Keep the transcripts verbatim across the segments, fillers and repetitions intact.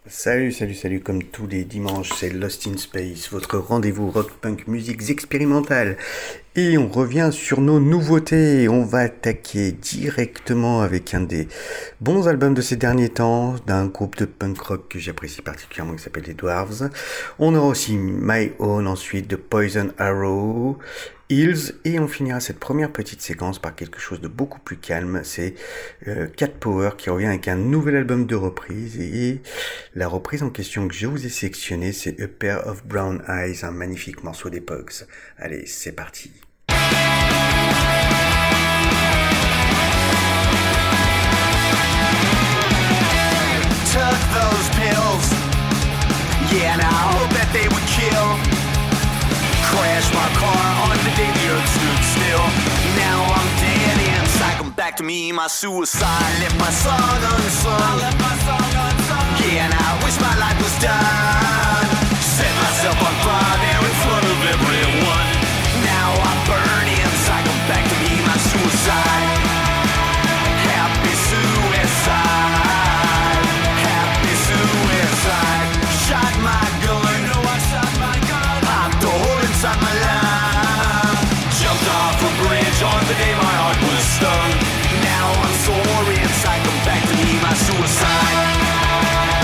Salut, salut, salut, comme tous les dimanches, c'est Lost in Space, votre rendez-vous rock-punk musiques expérimentales. Et on revient sur nos nouveautés, on va attaquer directement avec un des bons albums de ces derniers temps, d'un groupe de punk rock que j'apprécie particulièrement qui s'appelle les Dwarves. On aura aussi My Own ensuite de Poison Arrow, Hills, et on finira cette première petite séquence par quelque chose de beaucoup plus calme, c'est euh, Cat Power qui revient avec un nouvel album de reprise, et la reprise en question que je vous ai sélectionnée, c'est A Pair of Brown Eyes, un magnifique morceau des Pogues. Allez, c'est parti. Took those pills, yeah, and I hope that they would kill. Crashed my car on the day the earth stood still. Now I'm dead inside, come back to me, my suicide. Left my song unsung, I left my song unsung. Yeah, and I wish my life was done. Set myself on fire there in front of everyone. Now I'm burning inside, come back to me, my suicide. Happy suicide, happy suicide. Shot my gun, you know I shot my gun. Popped a hole inside my lung. Jumped off a bridge on the day my heart was stung. Now I'm sorry inside, come back to me, my suicide.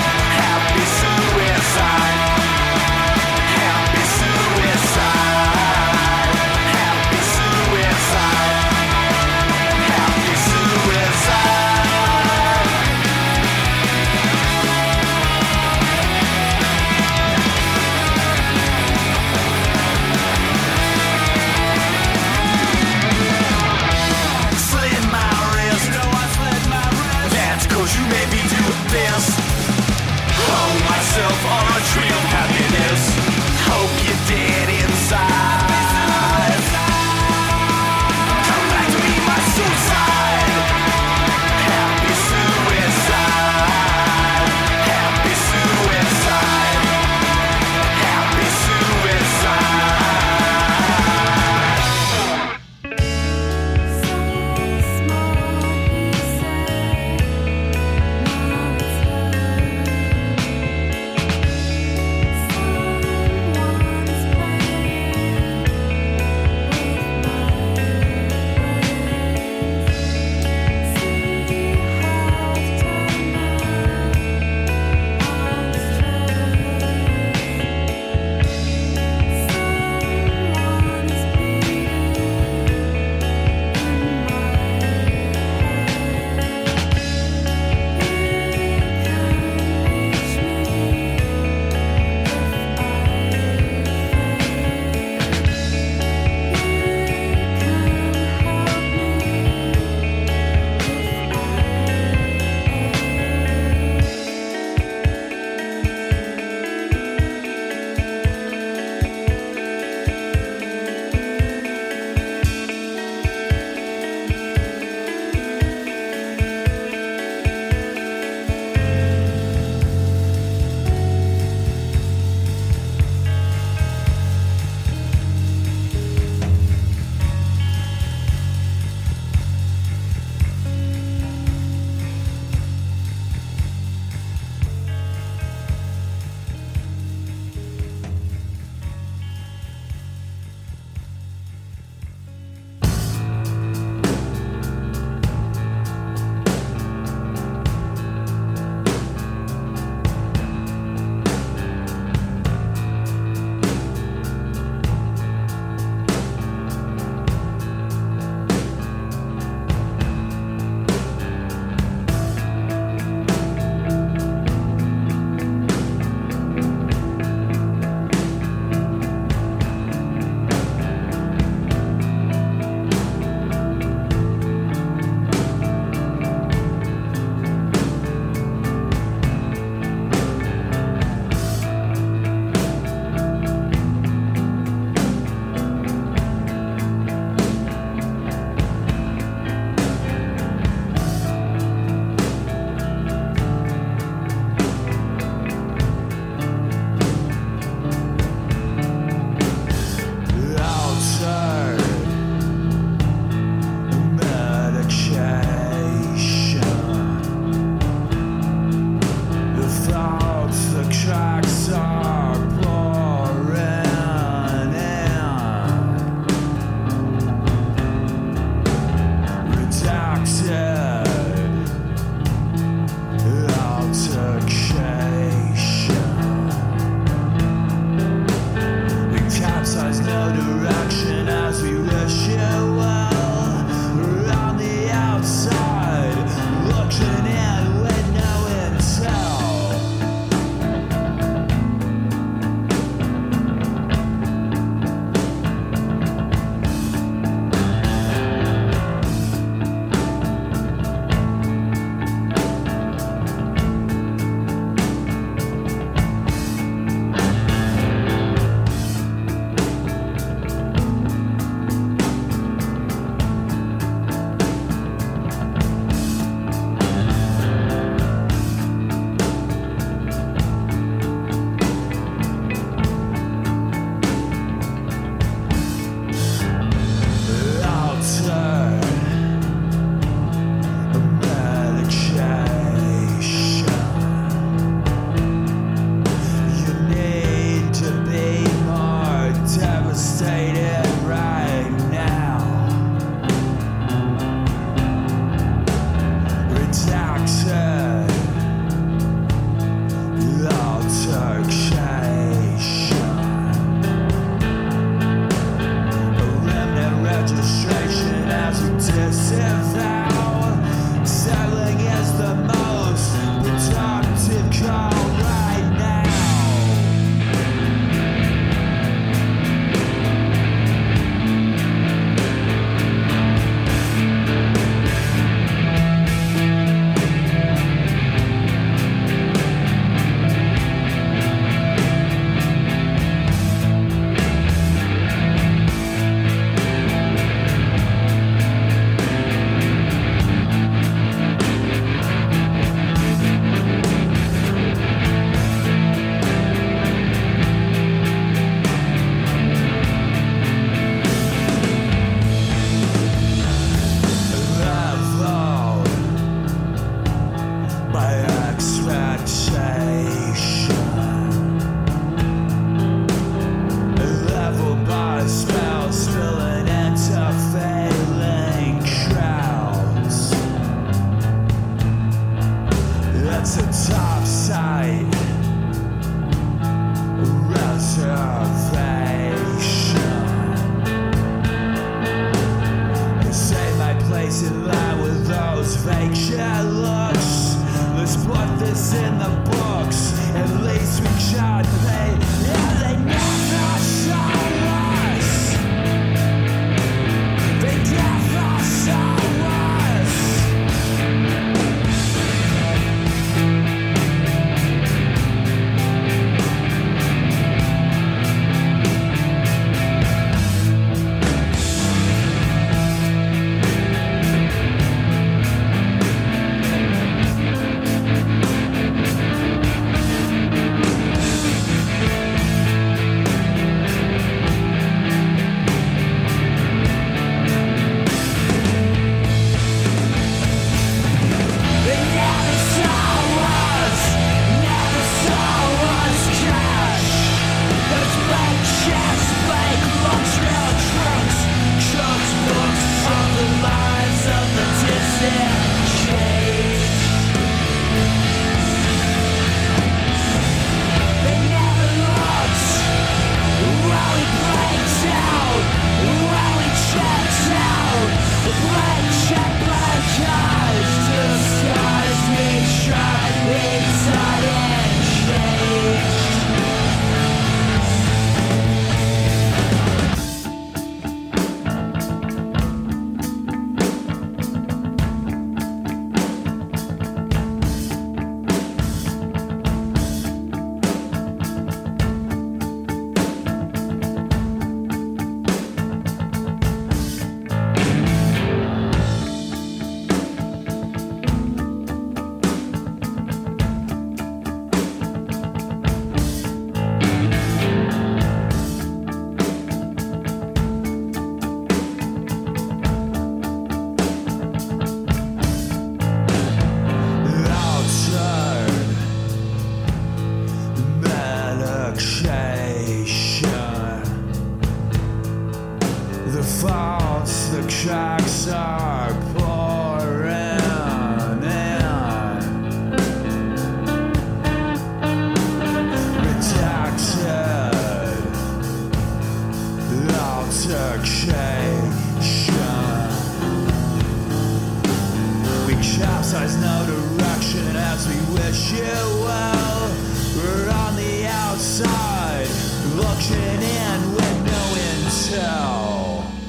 Closing in with no intel.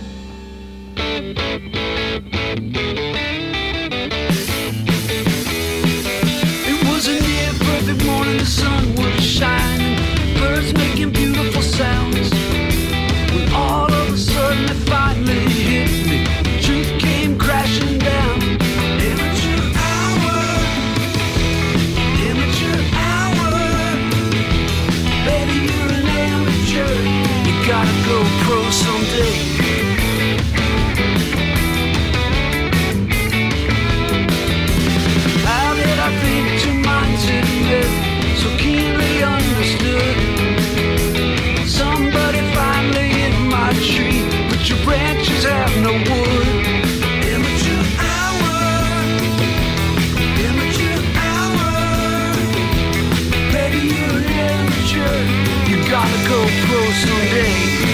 It was a near perfect morning, the sun was shining, birds making beautiful sounds. When all of a sudden it finally hit me, truth came crashing down. Amateur hour, amateur hour. Baby, you're an amateur, you gotta go pro someday. How did I think two minds had met, so keenly understood? Somebody finally hit my tree, but your branches have no wood. Amateur hour, amateur hour. Baby, you're an amateur, you gotta go pro someday.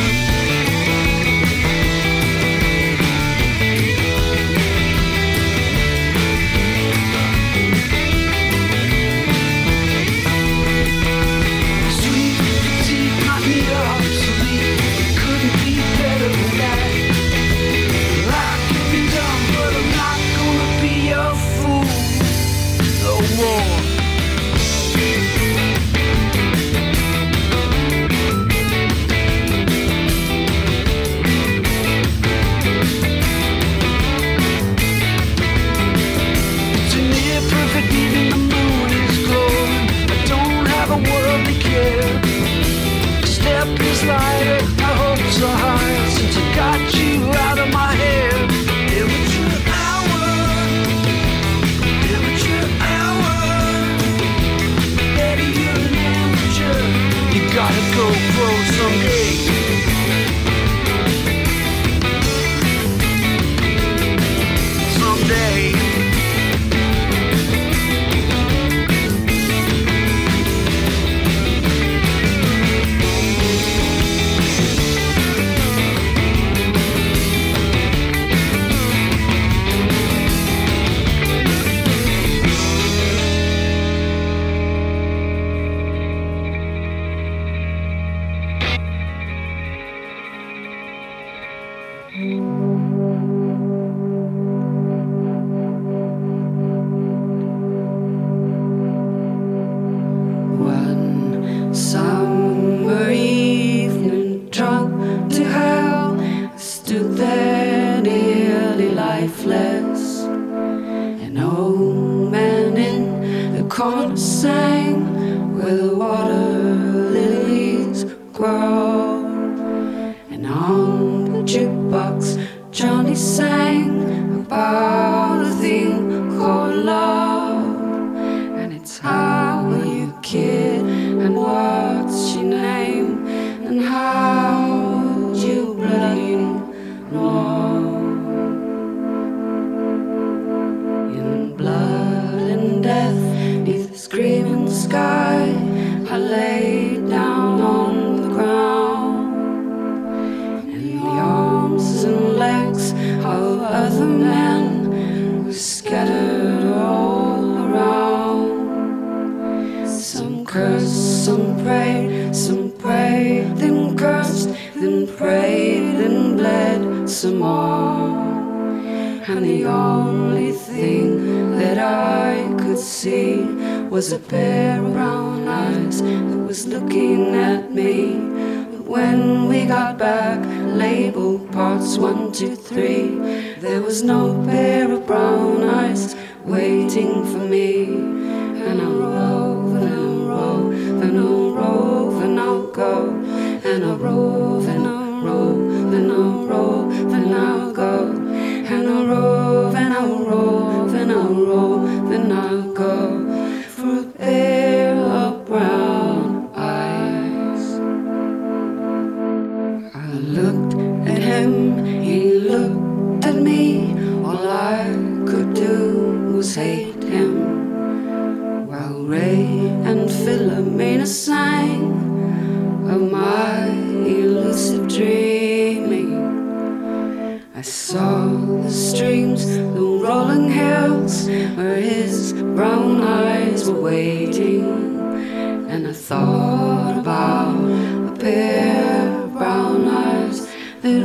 Lighter, my hopes are higher since I got you out of my head. Amateur hour, amateur hour. Baby, you're an amateur, you gotta go pro someday. Someday. Was a pair of brown eyes that was looking at me. But when we got back, labeled parts one, two, three, there was no pair of brown eyes waiting for me. And I'll rove, and I'll rove, and I'll rove, and I'll go. And I'll rove, and I'll rove, and I'll rove, and I'll go. And I'll rove, and I'll rove, and I'll rove, and I'll go. For a pair of brown eyes. I looked at him, he looked at me. All I could do was hate him, while Ray and Philomena sang of my elusive dreaming. I saw the streams, the rolling hills, where his brown eyes were waiting. And I thought about a pair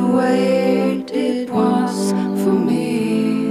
waited once for me.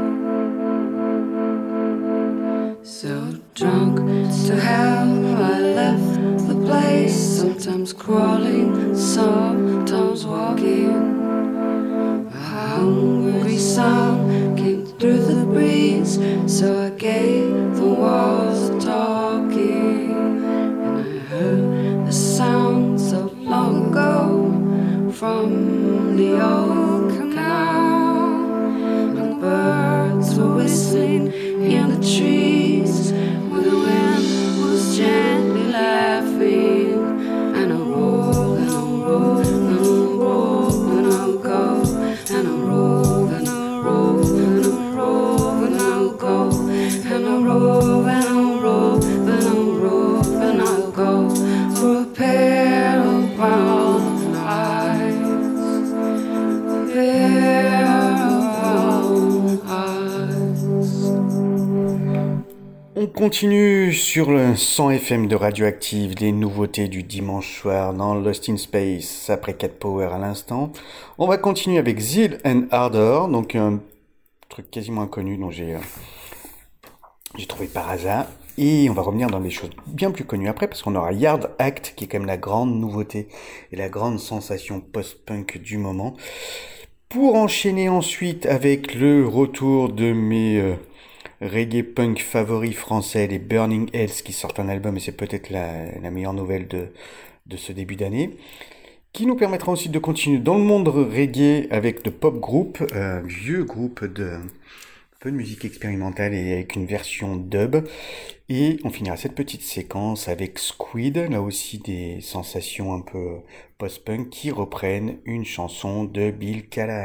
So drunk to hell, I left the place. Sometimes crawling, sometimes walking. A hungry sound came through the breeze, so I gave the walls a talking. And I heard the sounds of long ago from the old canal. And birds were whistling in the trees, where the wind was gently laughing. And I'll roll, and I'll roll, and I'll roll, and I'll go. And I'll roll, and I'll roll, and I'll roll, and I'll go. And I'll roll, and I'll roll, and I'll roll, and I'll go. For a pair of brown eyes, a pair of brown eyes. On continue sur le cent F M de Radioactive, les nouveautés du dimanche soir dans Lost in Space, après Cat Power à l'instant. On va continuer avec Zeal and Ardor, donc un truc quasiment inconnu dont j'ai, euh, j'ai trouvé par hasard. Et on va revenir dans des choses bien plus connues après, parce qu'on aura Yard Act, qui est quand même la grande nouveauté et la grande sensation post-punk du moment. Pour enchaîner ensuite avec le retour de mes... Euh, reggae punk favoris français, les Burning Hells, qui sortent un album, et c'est peut-être la, la meilleure nouvelle de, de ce début d'année, qui nous permettra aussi de continuer dans le monde reggae avec de pop group, euh, vieux groupe de peu de musique expérimentale et avec une version dub, et on finira cette petite séquence avec Squid, là aussi des sensations un peu post-punk qui reprennent une chanson de Bill Callan.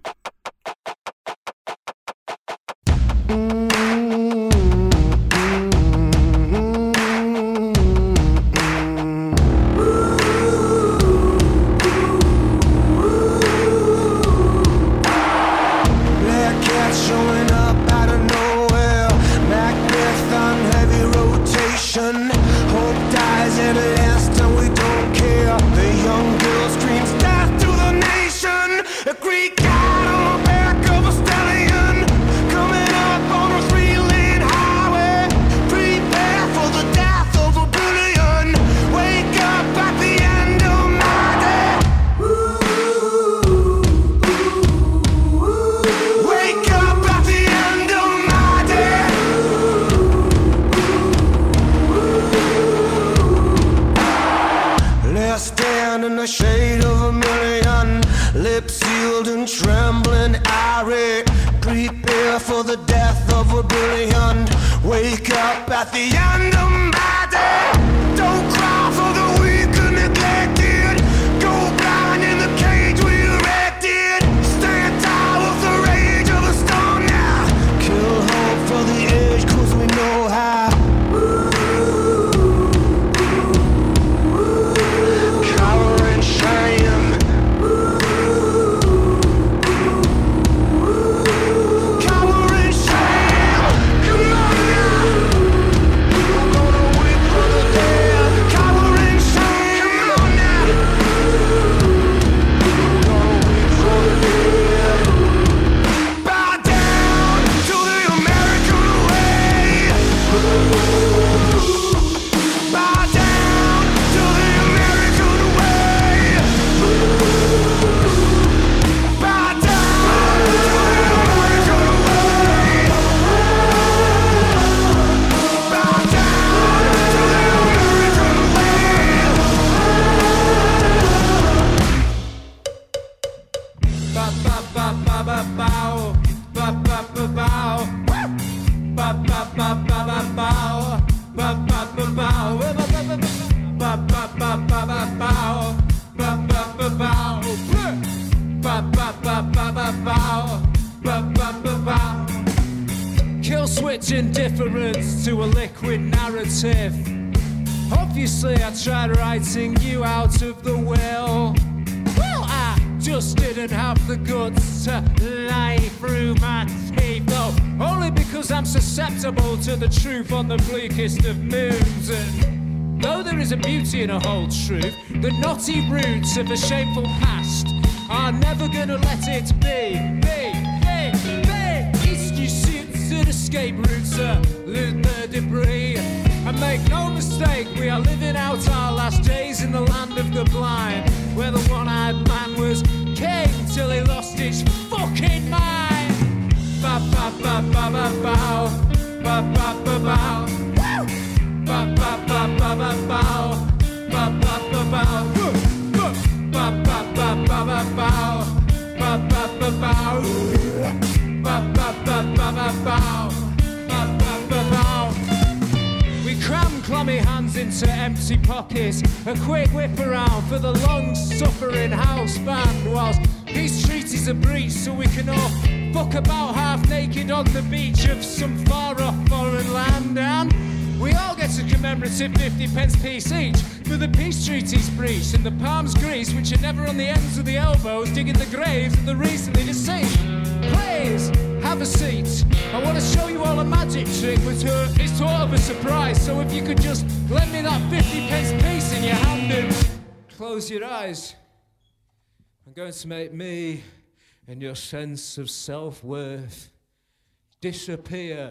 Kill switch indifference to a liquid narrative. Obviously I tried writing you out of the will. Well, I just didn't have the guts to lie through my teeth, though, only because I'm susceptible to the truth on the bleakest of moons. And though there is a beauty in a whole truth, the knotty roots of a shameful past I'm never gonna let it be, be, be, be. East you suits and escape routes, uh, loot the debris. And make no mistake, we are living out our last days in the land of the blind, where the one-eyed man was king till he lost his fucking mind. Ba ba ba ba ba bow, ba ba ba bow, ba ba ba ba ba bow, ba ba ba bow, ba ba ba ba ba bow, ba ba ba bow, ba ba ba ba ba bow, ba ba ba bow. We cram clammy hands into empty pockets, a quick whip around for the long-suffering house band, whilst peace treaties are breached so we can all fuck about half naked on the beach of some far-off foreign land. And we all get a commemorative fifty pence piece each for the peace treaties breached, and the palms greased, which are never on the ends of the elbows, digging the graves of the recently deceased. Please, have a seat. I want to show you all a magic trick, which uh, is sort of a surprise. So if you could just lend me that fifty pence piece in your hand and close your eyes. I'm going to make me and your sense of self-worth disappear.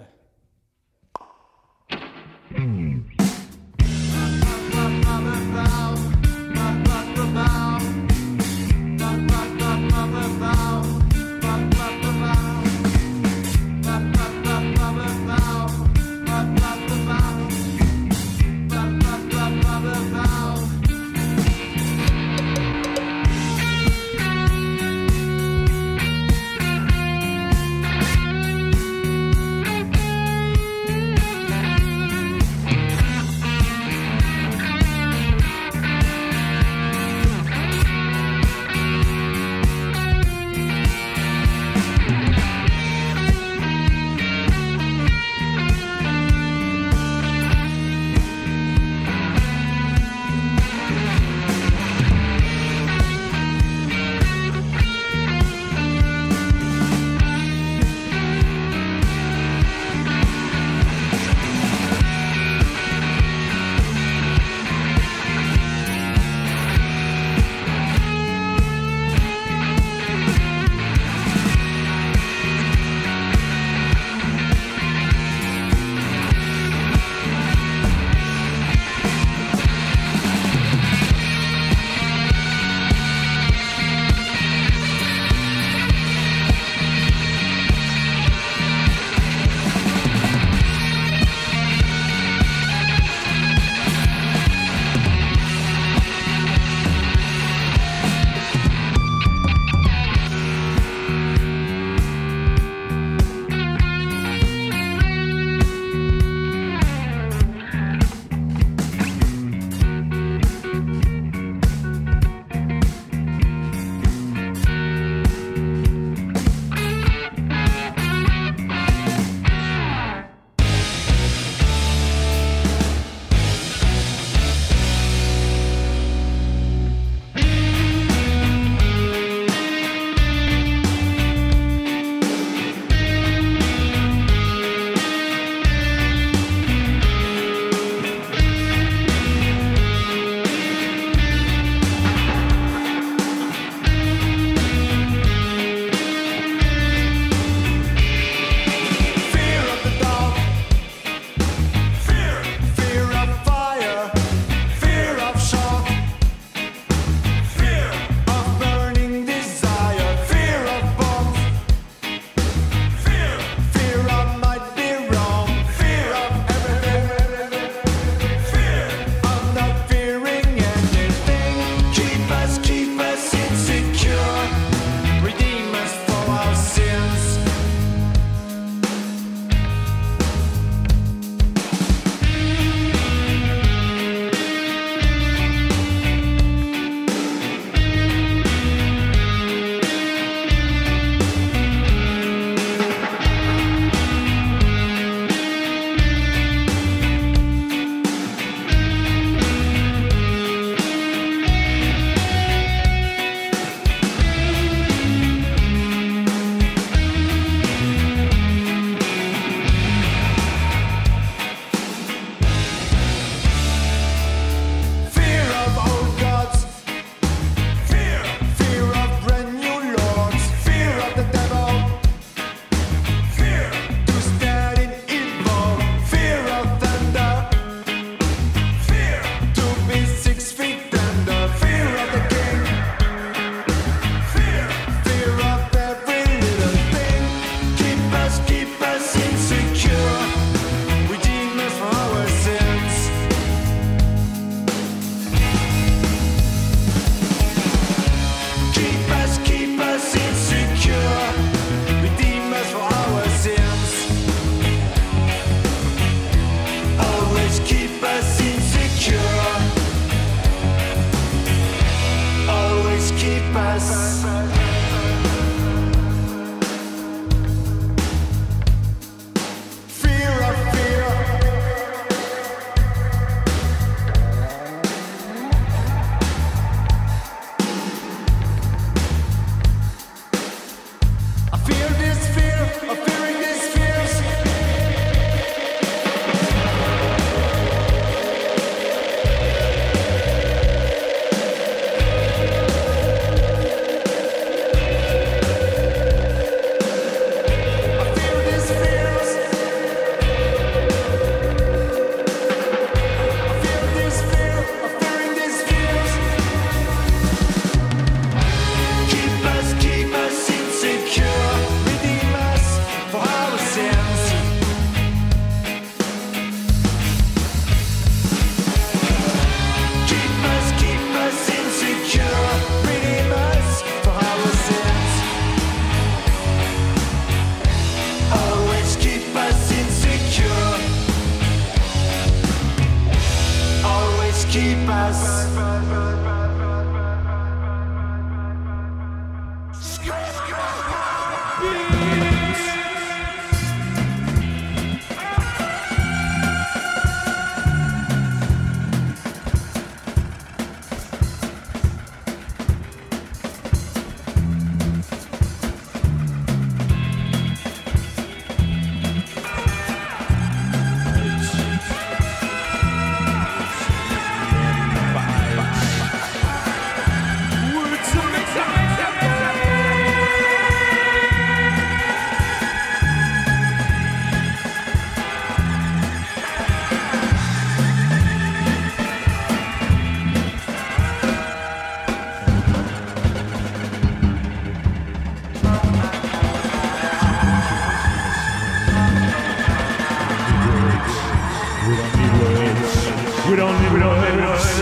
us. Fear of fear. I fear this fear of fearing these fears. Keep us. We don't need we don't need words.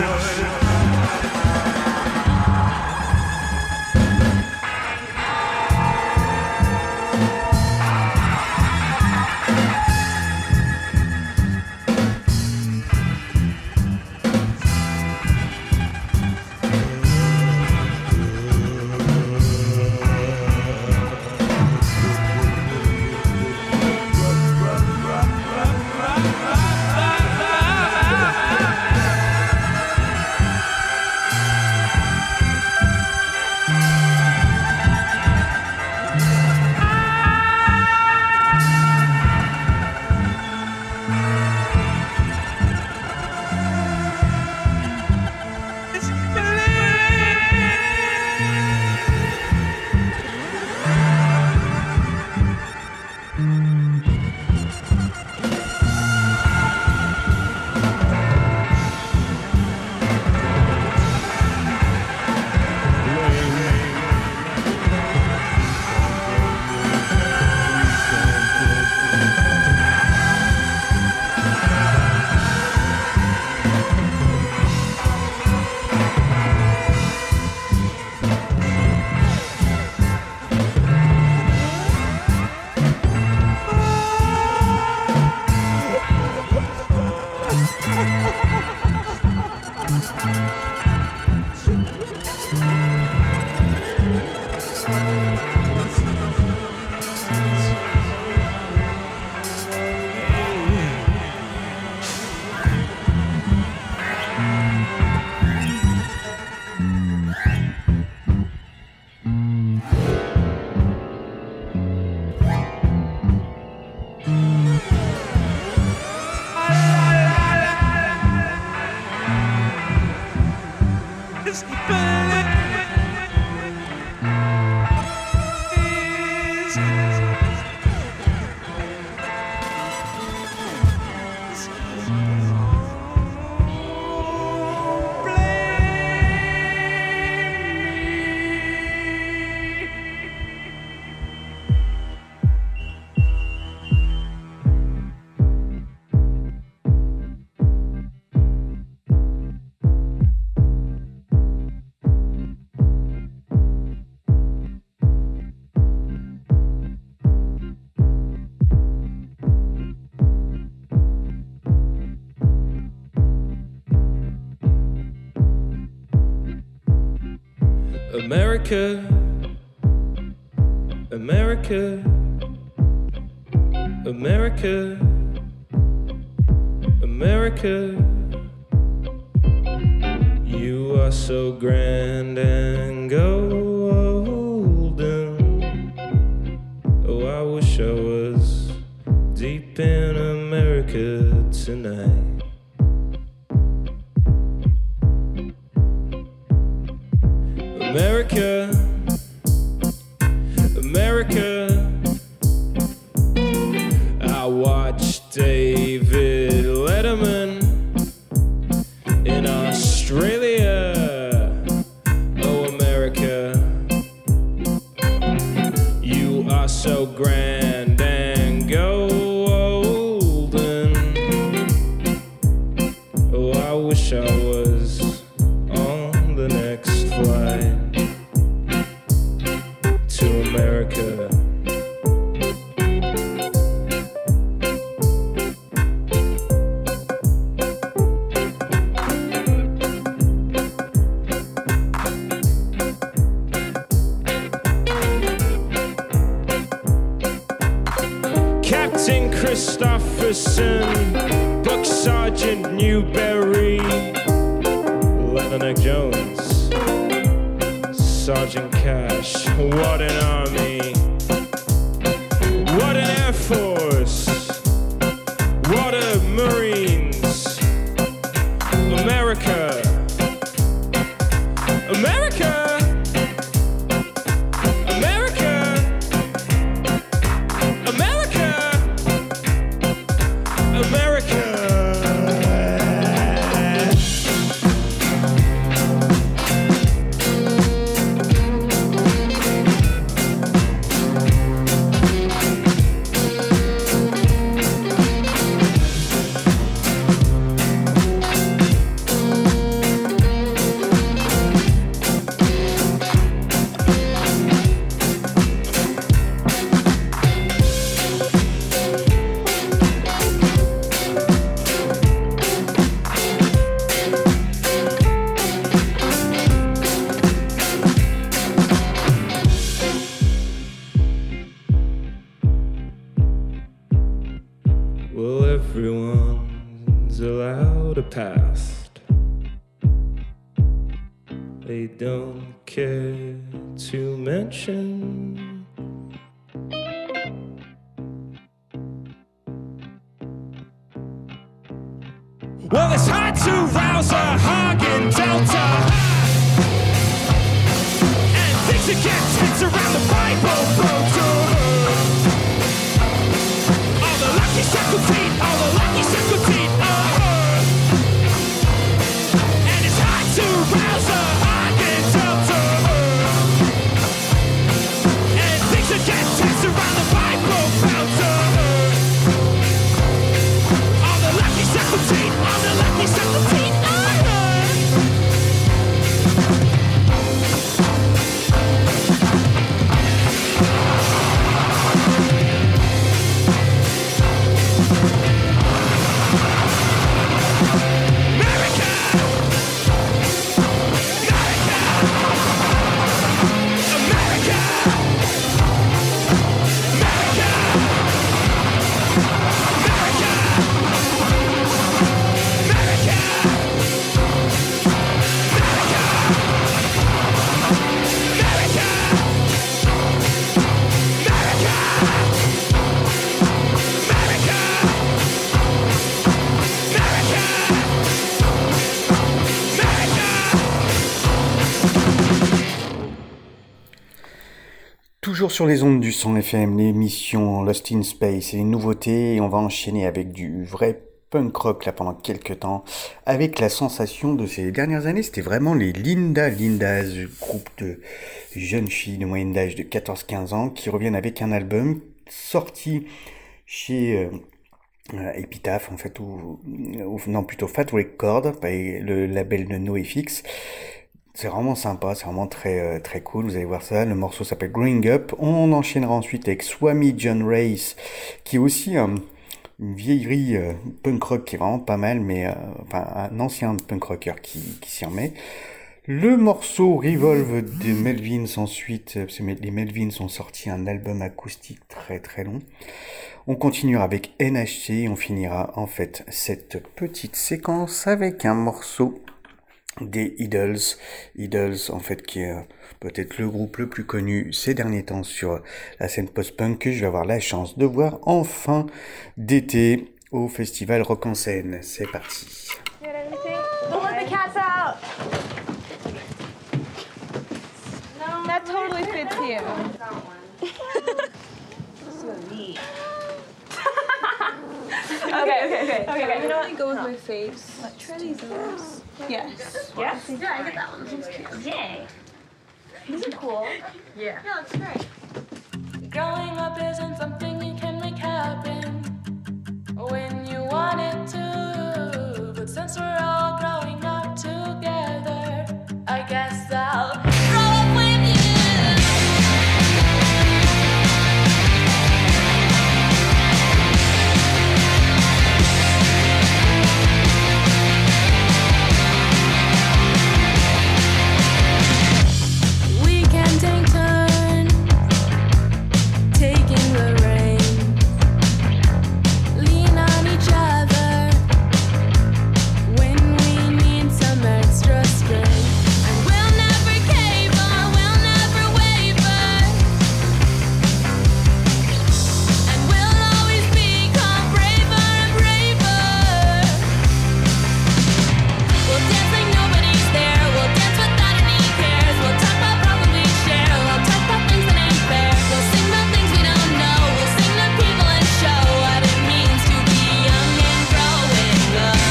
America, America, America, America. You are so grand and golden. Oh, I wish I was deep in America tonight. America, America. I watched David Letterman in Australia. Oh, America, you are so grand and golden. Oh, I wish I was on the next flight to America. Captain Christopherson, Buck Sergeant Newberry, Leatherneck Jones, Sergeant Cash. What an army, what an air force, what a Marines. America, America, America, America, America. Well, everyone's allowed a past. They don't care to mention. Well, it's hard to rouse a hog in Delta, and things that get tense around the Bible photo. All the lucky circle teeth, all the lucky circle teeth, uh-huh. And it's hard to rouse a hog in Delta, and things that get tense around the Bible photo. All the lucky circle teeth, all the lucky circle teeth, uh-huh. Toujours sur les ondes du cent F M, l'émission Lost in Space et les nouveautés, et on va enchaîner avec du vrai punk rock là pendant quelques temps, avec la sensation de ces dernières années, c'était vraiment les Linda Lindas, groupe de jeunes filles de moyenne d'âge de quatorze quinze ans, qui reviennent avec un album sorti chez euh, euh, Epitaph en fait, ou, ou non plutôt Fat Record, le label de NoFX. C'est vraiment sympa, c'est vraiment très très cool, vous allez voir ça. Le morceau s'appelle Growing Up. On enchaînera ensuite avec Swami John Race, qui est aussi euh, une vieillerie euh, punk rock qui est vraiment pas mal, mais euh, enfin un ancien punk rocker qui, qui s'y remet. Le morceau Revolve des Melvins ensuite, parce que les Melvins ont sorti un album acoustique très très long. On continuera avec N H C et on finira en fait cette petite séquence avec un morceau des Idols. Idols en fait qui est peut-être le groupe le plus connu ces derniers temps sur la scène post-punk que je vais avoir la chance de voir en fin d'été au festival Rock en Seine. C'est parti. Don't let the cats out. No, that totally fits you. That one. So neat. okay, okay, okay, okay, okay. You know what? Go with my face. What? Try these others. Yes. Yes? Yeah, I get that one. This cute. Yay. These are cool. Yeah. Yeah, looks great. Growing up isn't something you can make happen when you want it to. But since we're all growing up together, I guess I'll grow up with you. We can take turns taking the reins, lean on each other when we need some extra strength. And we'll never cave or we'll never waver, and we'll always become braver and braver. We'll dance like nobody's there, we'll dance without any cares. We'll talk about problems we share, we'll talk about things that ain't fair. We'll sing about things we don't know, we'll sing to people and show what it means to be young and growing up.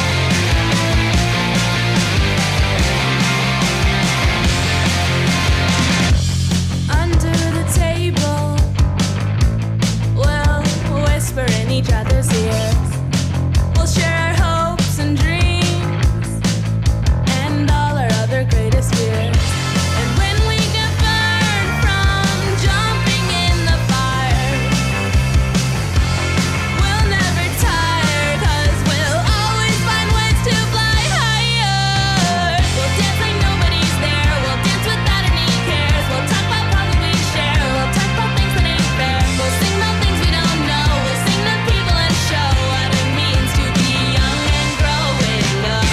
Under the table, we'll whisper in each other's ears. We'll share our hopes and dreams and all our other greatest fears. And when we get burned from jumping in the fire, we'll never tire, 'cause we'll always find ways to fly higher. We'll dance like nobody's there, we'll dance without any cares. We'll talk about problems we share, we'll talk about things that ain't fair. We'll sing about things we don't know, we'll sing to people and show what it means to be young and growing up.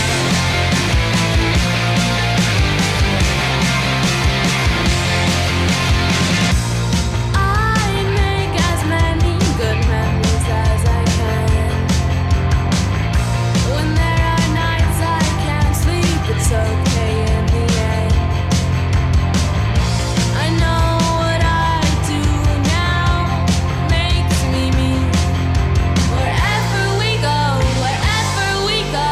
I make as many good memories as I can. When there are nights I can't sleep, it's okay in the end. I know what I do now makes me me. Wherever we go, wherever we go.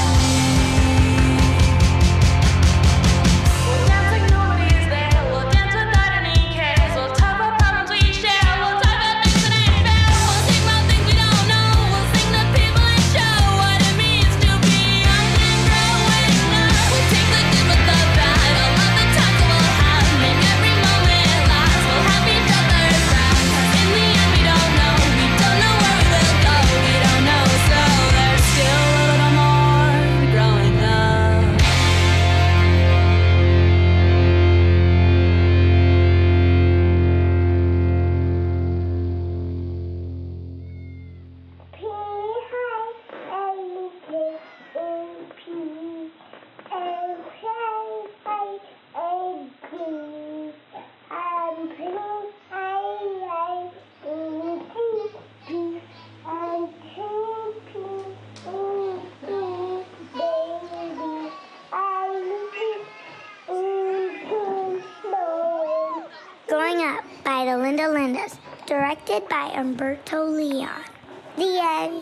We'll dance like nobody's there, we'll dance without any cares. We'll talk about problems we share, we'll talk about things that ain't fair. We'll sing about things we don't know, we'll sing to people and show what it means to be young and growing up. We'll take the good with the bad, all of the times that we'll have, make every moment last. We'll have each other's back, 'cause in the end we don't know, we don't know where we will go, we don't know. So there's still a little more growing up. Growing Up by the Linda Lindas, directed by Umberto Leon. The end.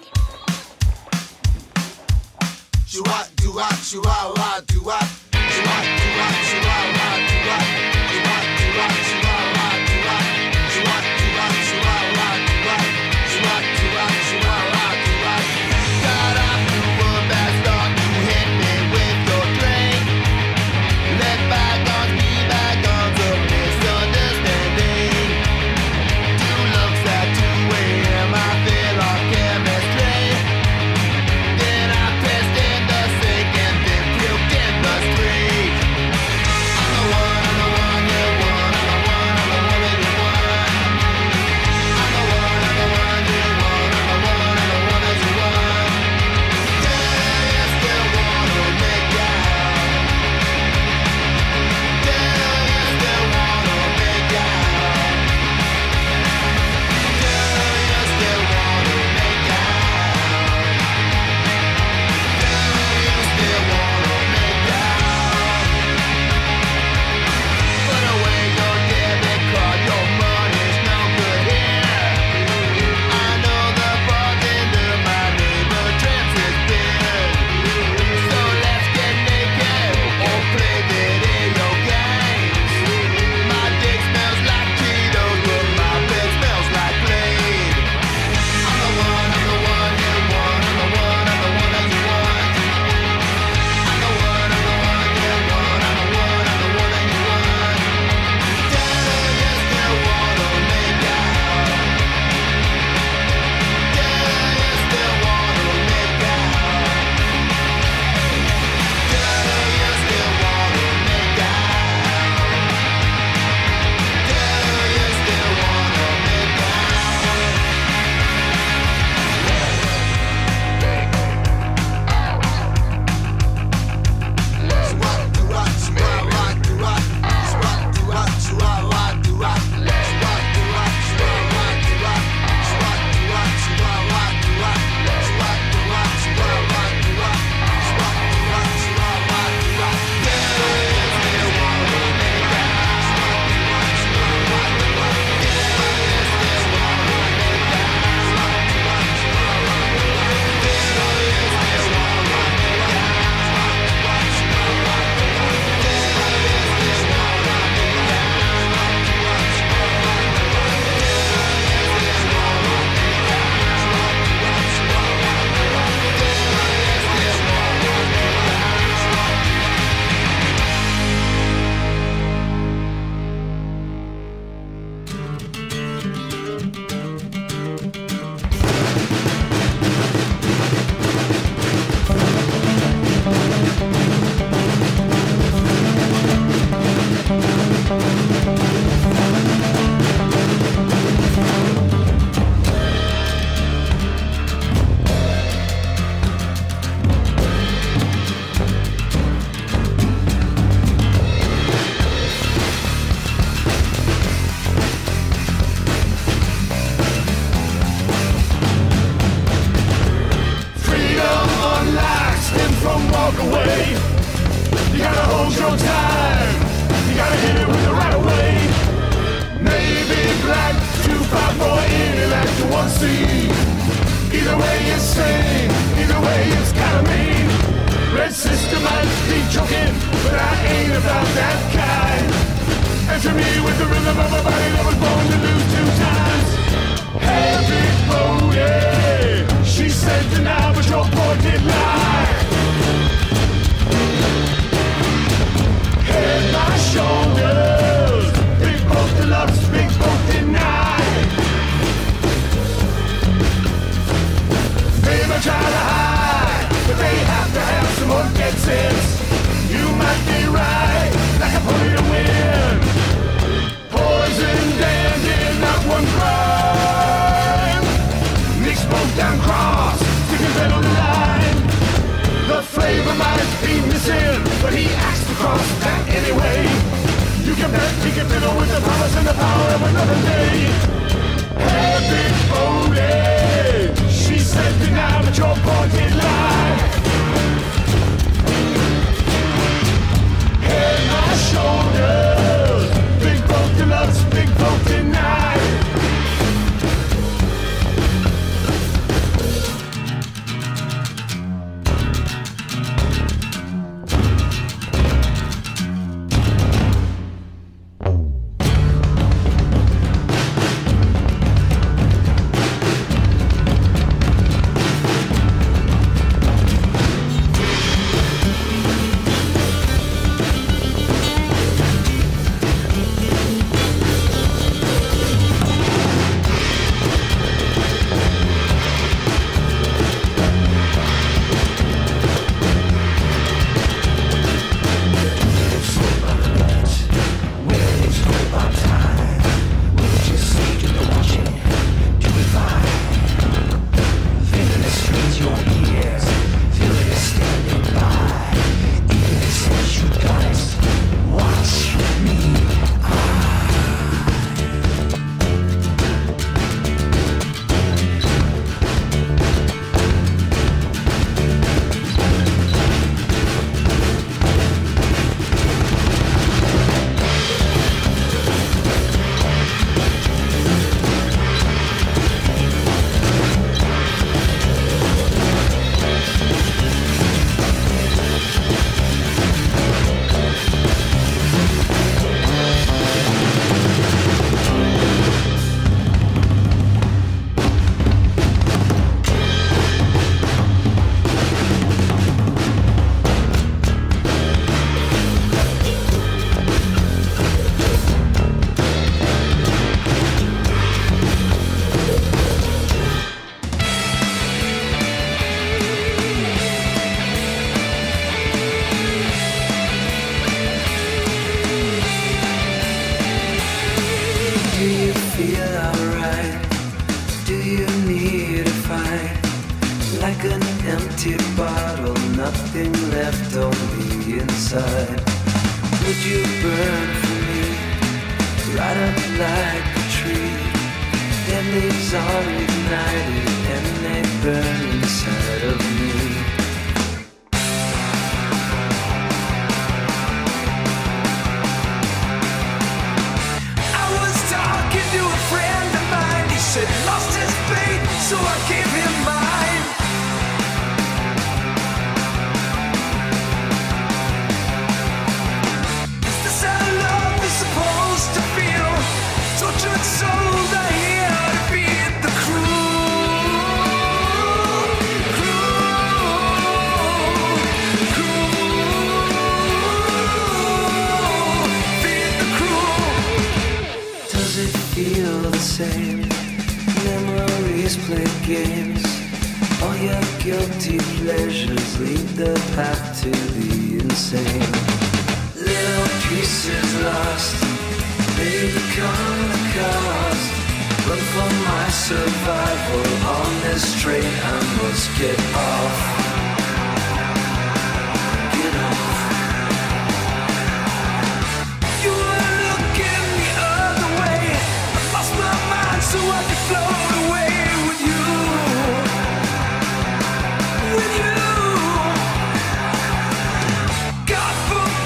Shua, dua, shua, wa, dua. Shua, dua, shua, wa, dua. Shua, dua, shua, wa, dua. Shua, dua, shua, wa, dua. Shua, dua, shua, wa, dua. Got off the wood that start to hit me with your drink. Let bygones be bygones of misunderstanding. Two looks at two a.m. I feel our chemistry. Then I pressed in the sink and then puked in the street. gotta hold your time. You gotta hit it with the right away. Maybe black, two, five, four, any like to one C. Either way it's sane, either way it's kinda mean. Red sister might be joking, but I ain't about that kind. Answer me with the rhythm of a body that was born to lose two times. Heavy Bodie, she said deny, but your boy did lie. Head my shoulders, big boat deluxe, big boat denied. Baby try to hide, but they have to have some more dead sense. You might be right, like a pony to win. Poison dandy, not one crime. Mixed both down cross, sticking bed on the line. The flavor might be missing, but he asked to cross that anyway. You can bet he can fiddle with the promise and the power of another day. Hey, big Bodie, she said deny, but your boy did lie. Head my shoulders, big boat deluxe, big boat denied. God forbid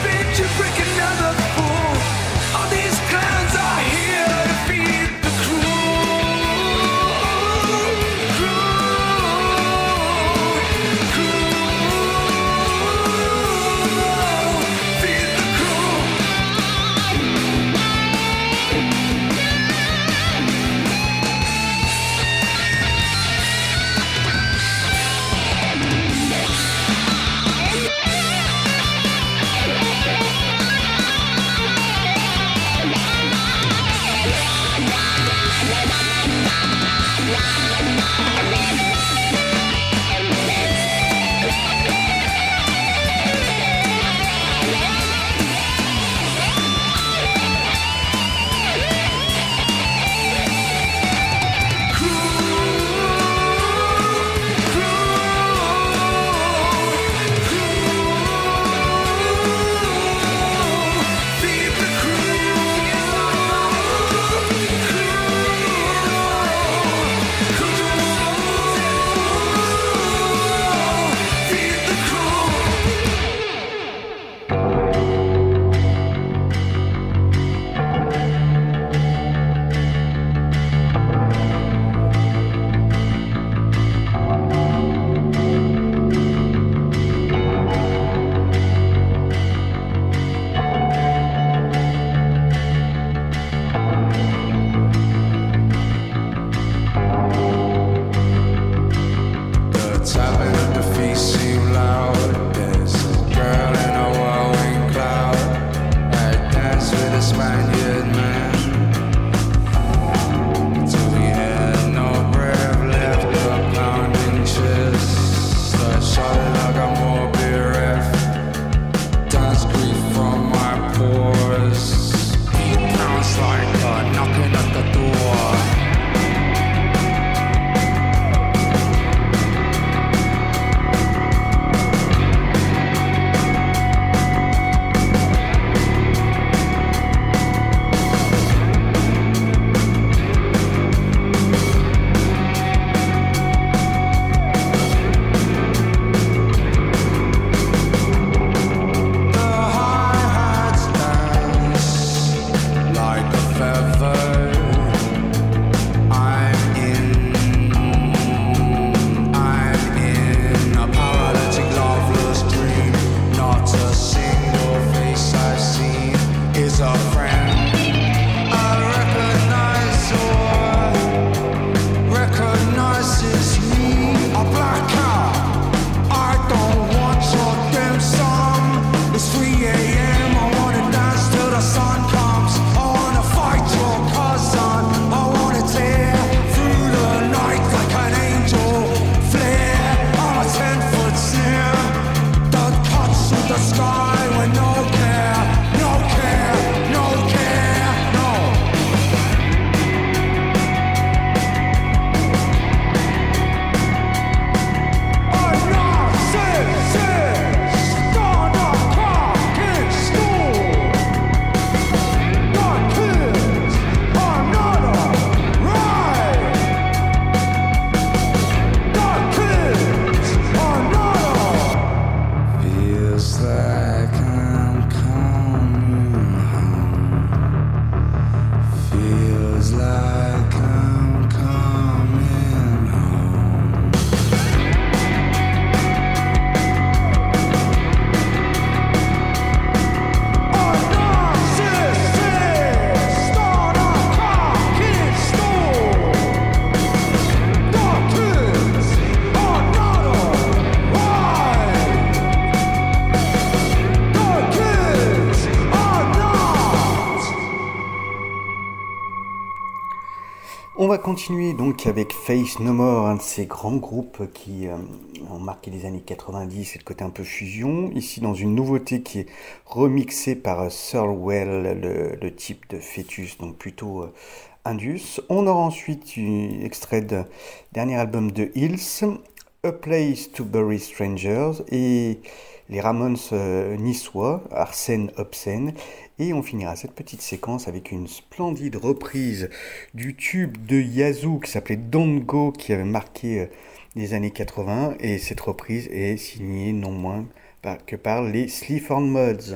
On va continuer donc avec Faith No More, un de ces grands groupes qui euh, ont marqué les années quatre-vingt-dix et le côté un peu fusion. Ici dans une nouveauté qui est remixée par Thirlwell, le, le type de fœtus, donc plutôt euh, indus. On aura ensuite un extrait de dernier album de Hills, A Place to Bury Strangers, et les Ramones euh, niçois, Arsène Obscène. Et on finira cette petite séquence avec une splendide reprise du tube de Yazoo qui s'appelait Don't Go, qui avait marqué les années quatre-vingts. Et cette reprise est signée non moins que par les Sleaford Mods.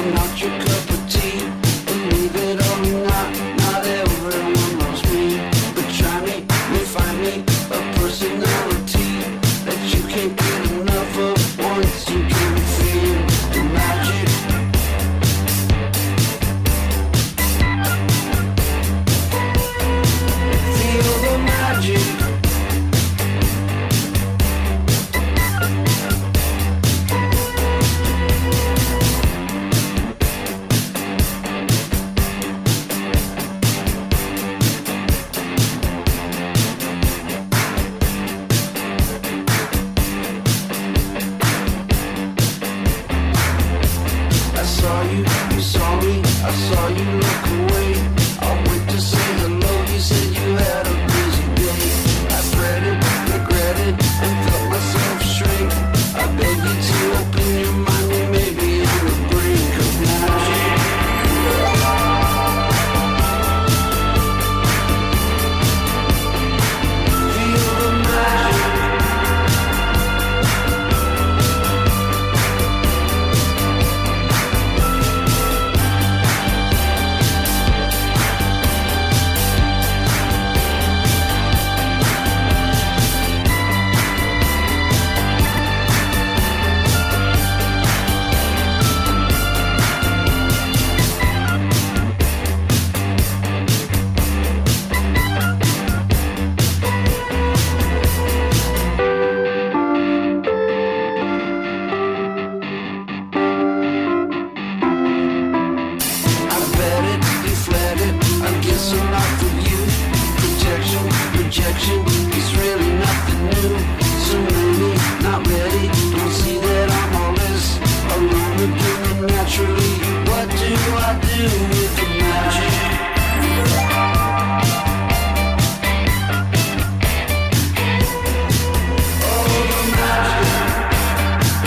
not your cup of tea. Believe it or not, not everyone loves me. But try me, may find me a personality that you can't get enough of once you can feel the magic. Feel the magic. I saw you, you saw me, I saw you look away. I went to say hello, you said you had a busy day. I fretted, regretted, and felt myself shrink. I begged you to open your mind, and maybe on the brink of magic. Feel the magic. I bet it, you fled it, I guess I'm not for you. Protection, rejection, is really nothing new. So many, not ready, don't see that I'm all this. Alone again naturally, what do I do with the magic? Oh, the magic.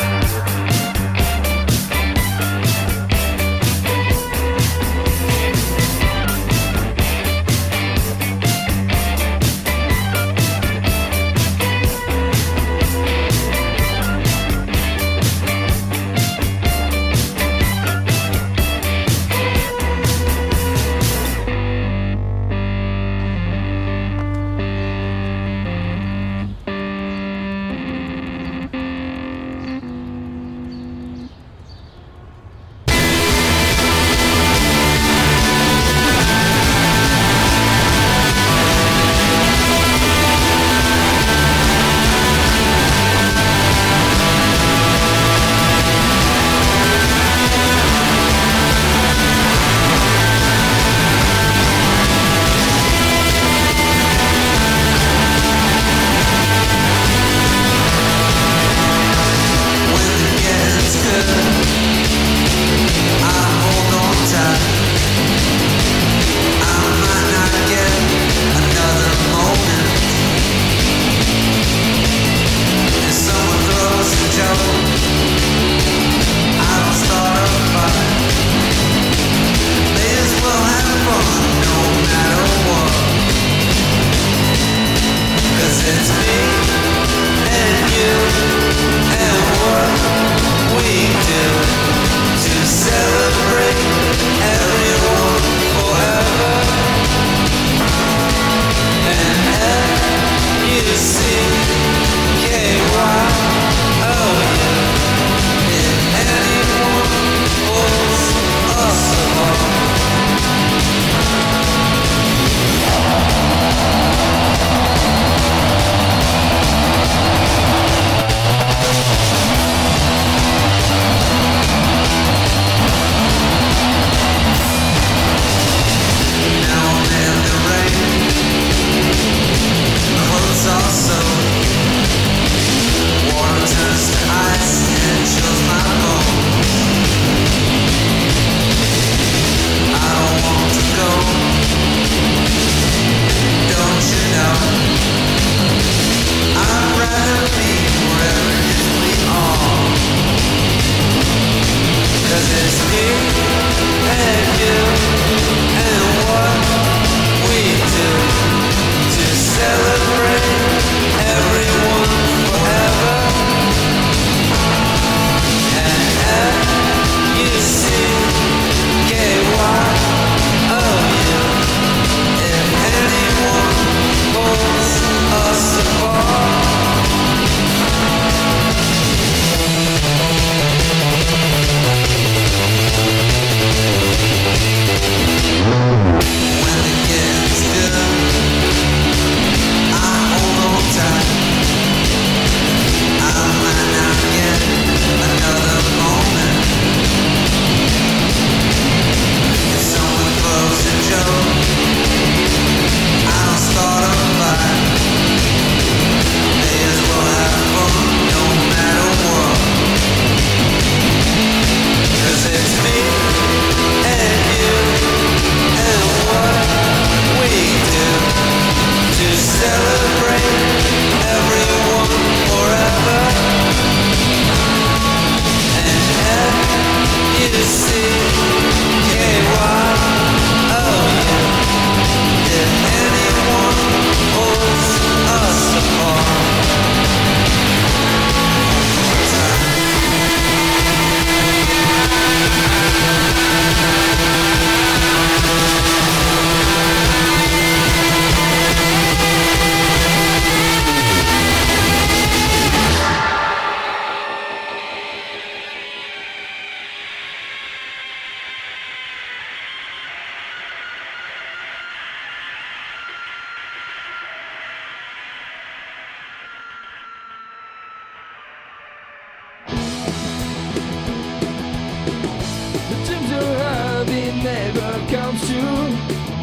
loving never comes true.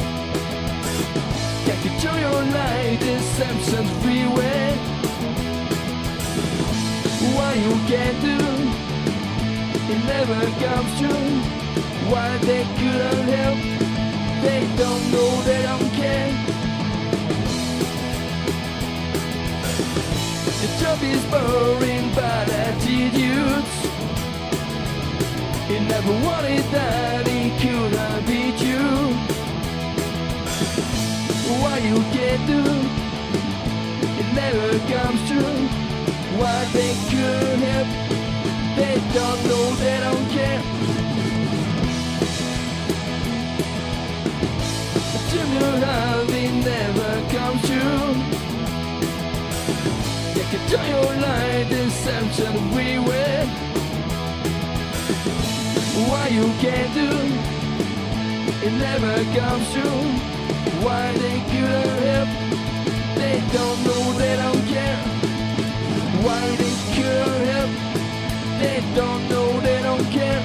Can't control your light, the Samson's freeway. What you can do, it never comes true. Why they couldn't help, they don't know, they don't care. The job is boring, bad attitudes. He never wanted that, he couldn't beat you. What you can do, it never comes true. What they couldn't help, they don't know, they don't care. The dream you have, it never comes true. You can turn your light and Samson we win. What you can do, it never comes true. Why they couldn't help, they don't know, they don't care. Why they couldn't help, they don't know, they don't care.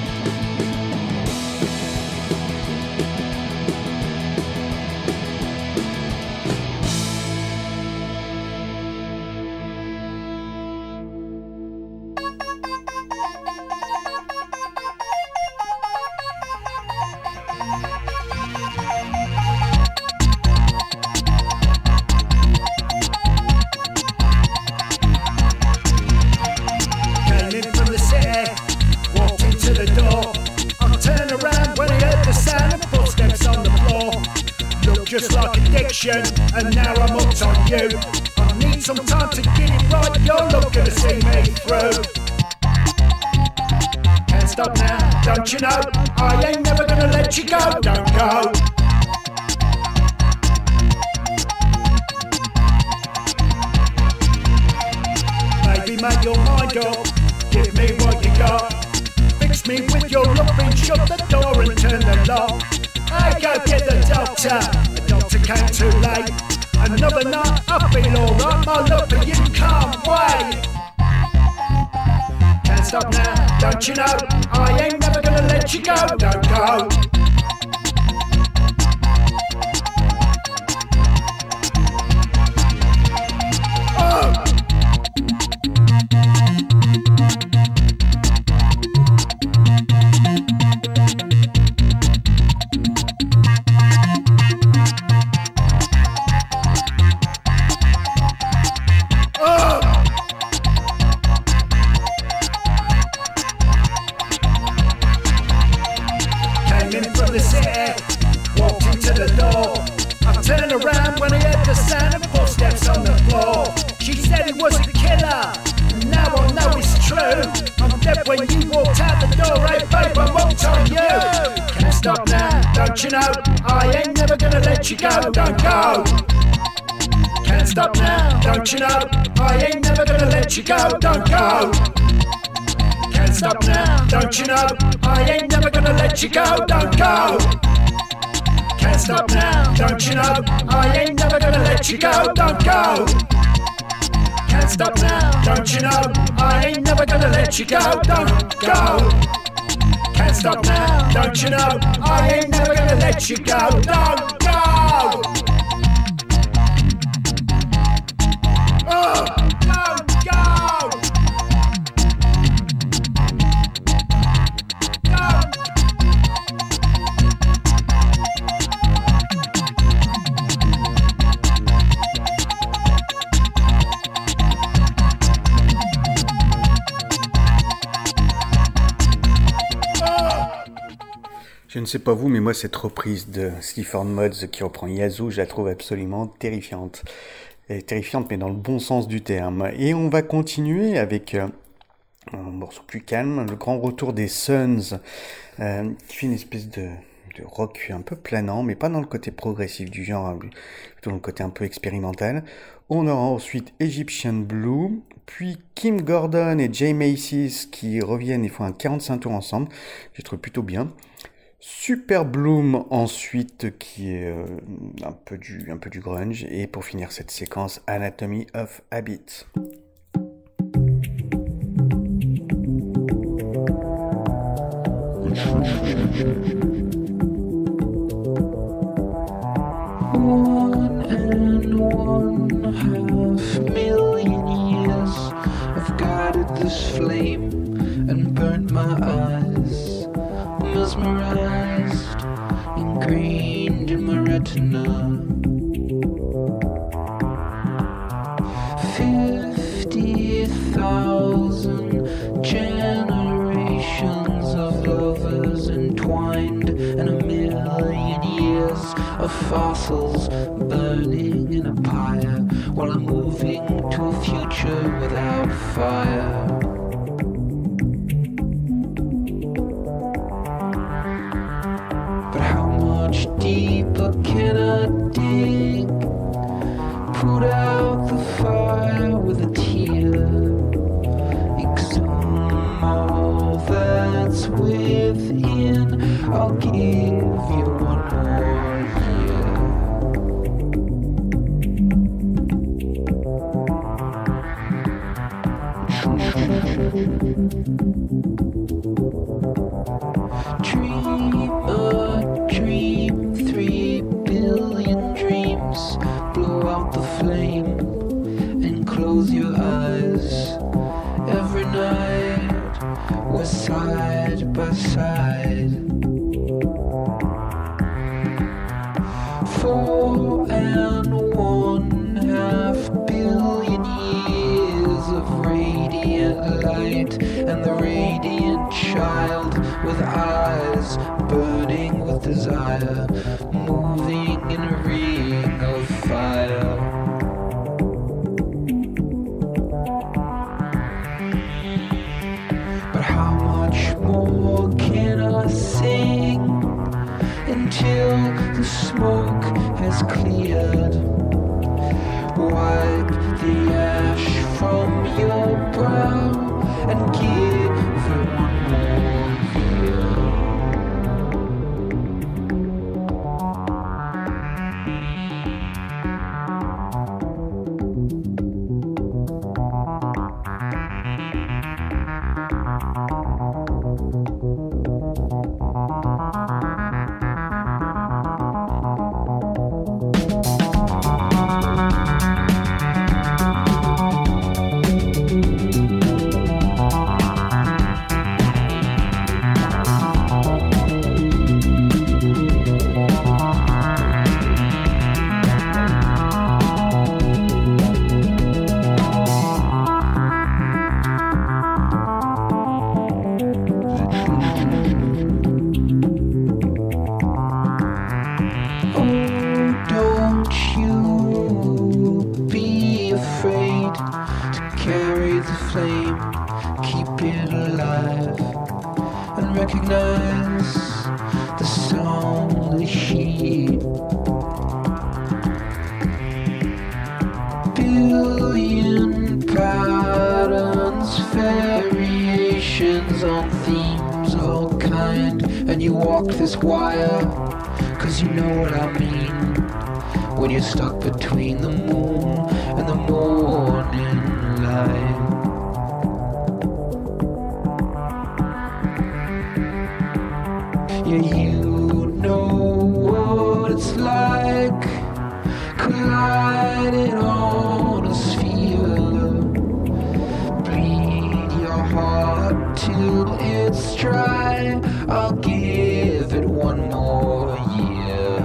Just like addiction, and now I'm hooked on you. I need some time to get it right, you're not gonna see me through. Can't stop now, don't you know? I ain't never gonna let you go, don't go. Maybe make your mind up, give me what you got. Fix me with your loving, shut the door and turn the lock. I go get the doctor, the doctor came too late. Another night I feel alright, my love for you can't wait. Can't stop now, don't you know? I ain't never gonna let you go, don't go. Oh! When you walked out the door, hey babe, I'm hooked on you. Can't stop now, don't you know? I ain't never gonna let you go, don't go. Can't stop now, don't you know? I ain't never gonna let you go, don't go. Can't stop now, don't you know? I ain't never gonna let you go, don't go. Can't stop now, don't you know? I ain't never gonna let you go, don't go. Can't stop now, don't you know? I ain't never gonna let you go, don't go. Can't stop now, don't you know? I ain't never gonna let you go, don't go. Oh, don't go. Don't. Je ne sais pas vous, mais moi cette reprise de Sleaford Mods qui reprend Yazoo, je la trouve absolument terrifiante. Elle est terrifiante, mais dans le bon sens du terme. Et on va continuer avec euh, un morceau plus calme, le grand retour des Suns, euh, qui fait une espèce de, de rock un peu planant, mais pas dans le côté progressif du genre, plutôt dans le côté un peu expérimental. On aura ensuite Egyptian Blue, puis Kim Gordon et Jay Macy's qui reviennent et font un quarante-cinq tours ensemble, je trouve plutôt bien. Super Bloom ensuite qui est euh, un peu du un peu du grunge, et pour finir cette séquence Anatomy of Habit. flame and burnt my eyes, mesmerized, ingrained in my retina. Fifty thousand generations of lovers entwined, and a million years of fossils burning in a pyre, while I'm moving to a future without fire. But how much deeper can I dig? Put out the fire with a tear, exhume all that's within. I'll give you one more year. Dream a dream, three billion dreams. Blow out the flame and close your eyes. Every night we're side by side. Four and one half billion years of radiant light, and the radiant child with eyes burning with desire, moving in a ring of fire. But how much more can I sing until the smoke has cleared? Wipe the ash from your brow and give it one more year. Recognize the song, the heat. Billion patterns, variations on themes, all kind. And you walk this wire, cause you know what I mean. When you're stuck between the moon and the morning light. Yeah, you know what it's like, colliding on a sphere. Bleed your heart till it's dry. I'll give it one more year.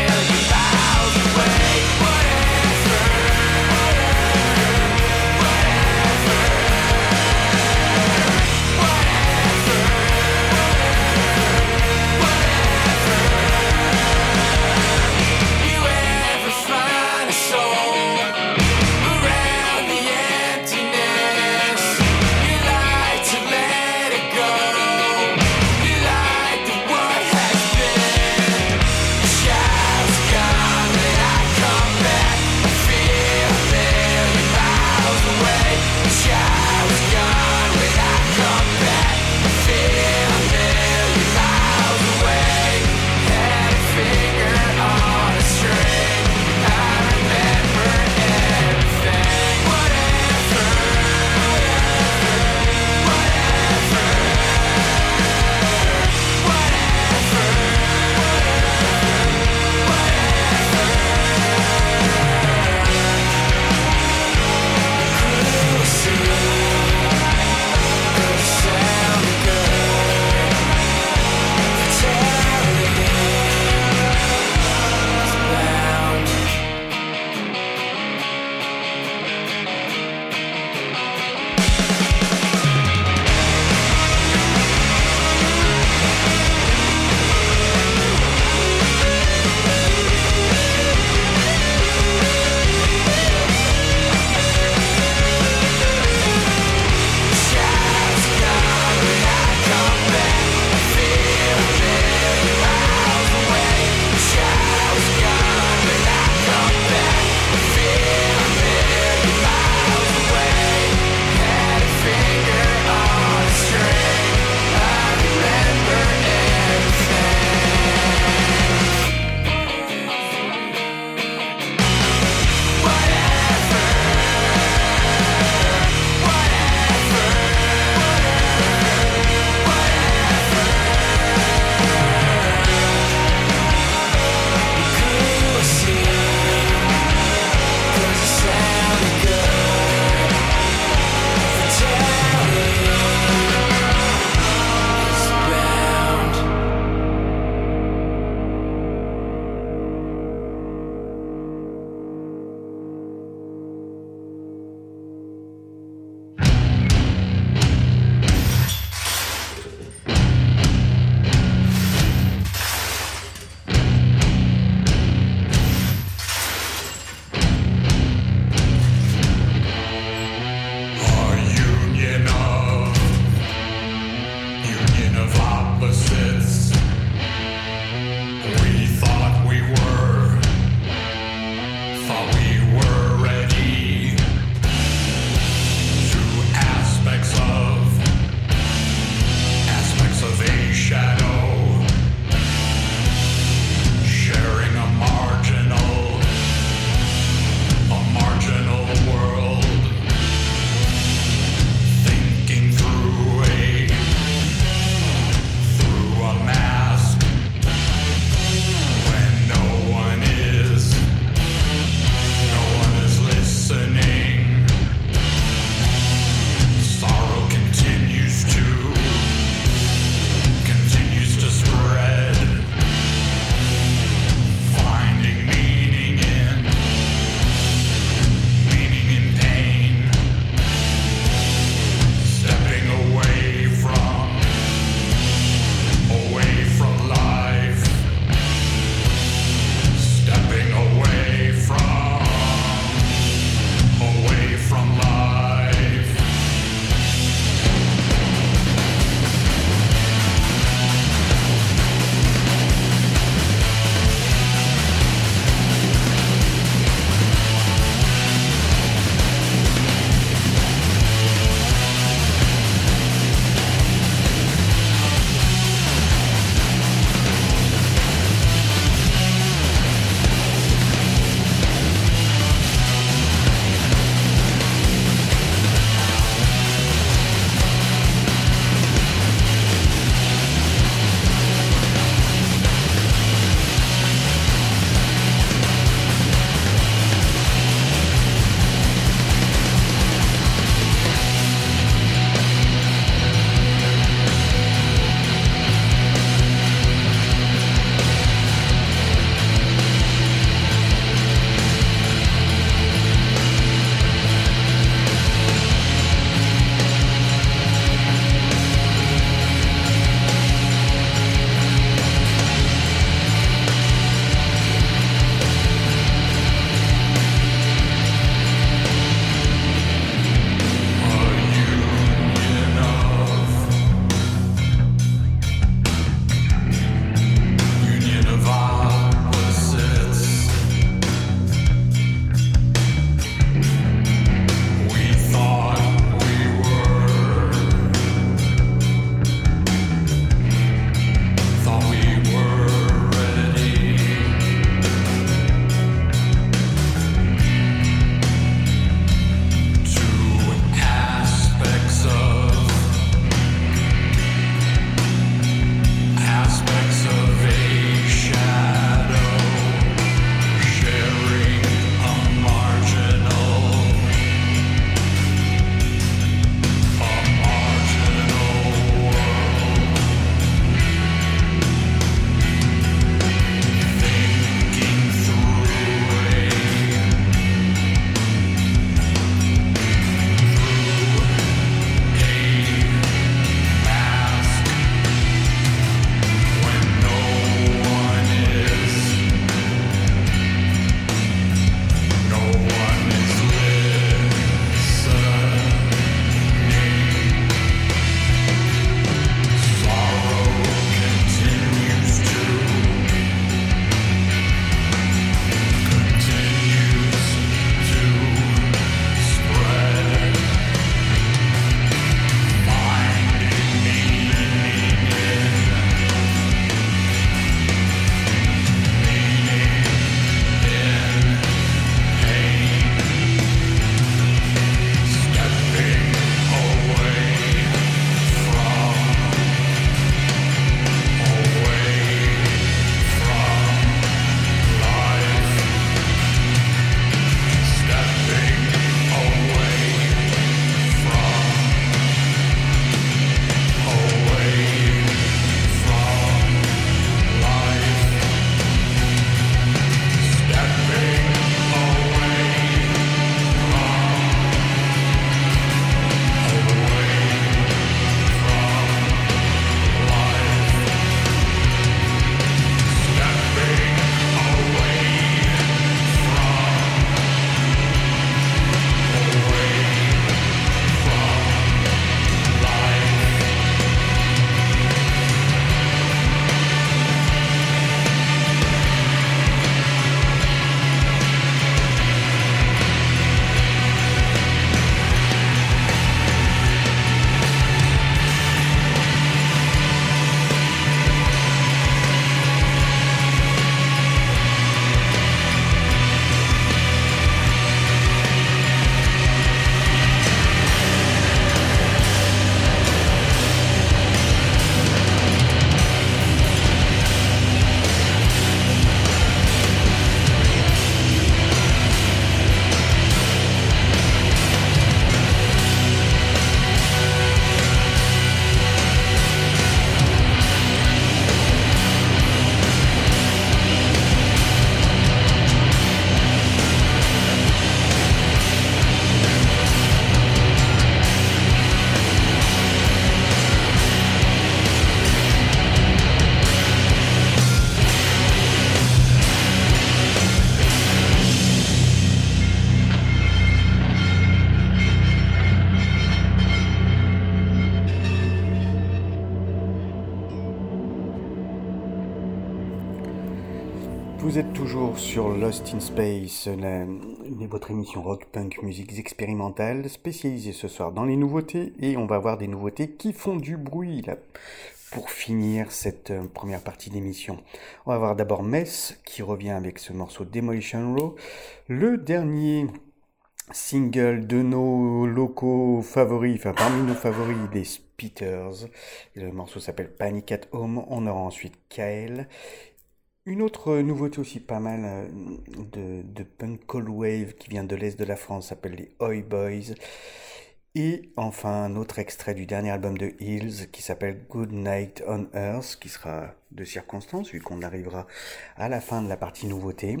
Vous êtes toujours sur Lost in Space, la, votre émission rock punk musiques expérimentales, spécialisée ce soir dans les nouveautés, et on va voir des nouveautés qui font du bruit là, pour finir cette euh, première partie d'émission. On va voir d'abord Mess qui revient avec ce morceau Demolition Row, le dernier single de nos locaux favoris, enfin parmi nos favoris, des Spitters. Le morceau s'appelle Panic at Home. On aura ensuite Kael. Une autre nouveauté aussi pas mal de, de punk cold wave qui vient de l'est de la France s'appelle les Oi Boys. Et enfin un autre extrait du dernier album de Hills qui s'appelle Good Night on Earth, qui sera de circonstance vu qu'on arrivera à la fin de la partie nouveauté.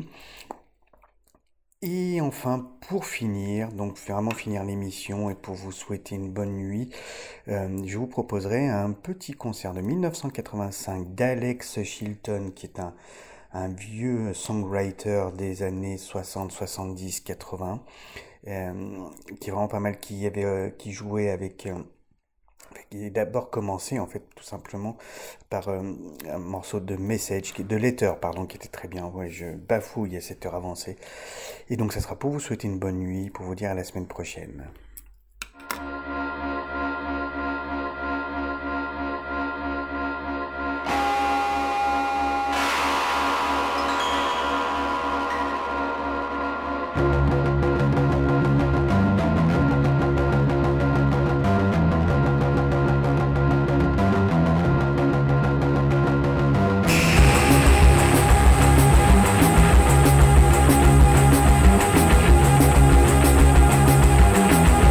Et enfin, pour finir, donc vraiment finir l'émission et pour vous souhaiter une bonne nuit, euh, je vous proposerai un petit concert de dix-neuf cent quatre-vingt-cinq d'Alex Chilton, qui est un, un vieux songwriter des années soixante, soixante-dix, quatre-vingts, euh, qui est vraiment pas mal, qui, avait, euh, qui jouait avec... Euh, Il a d'abord commencé en fait tout simplement par euh, un morceau de Message, de Letter pardon, qui était très bien. Ouais, je bafouille à cette heure avancée. Et donc ça sera pour vous souhaiter une bonne nuit, pour vous dire à la semaine prochaine. Thank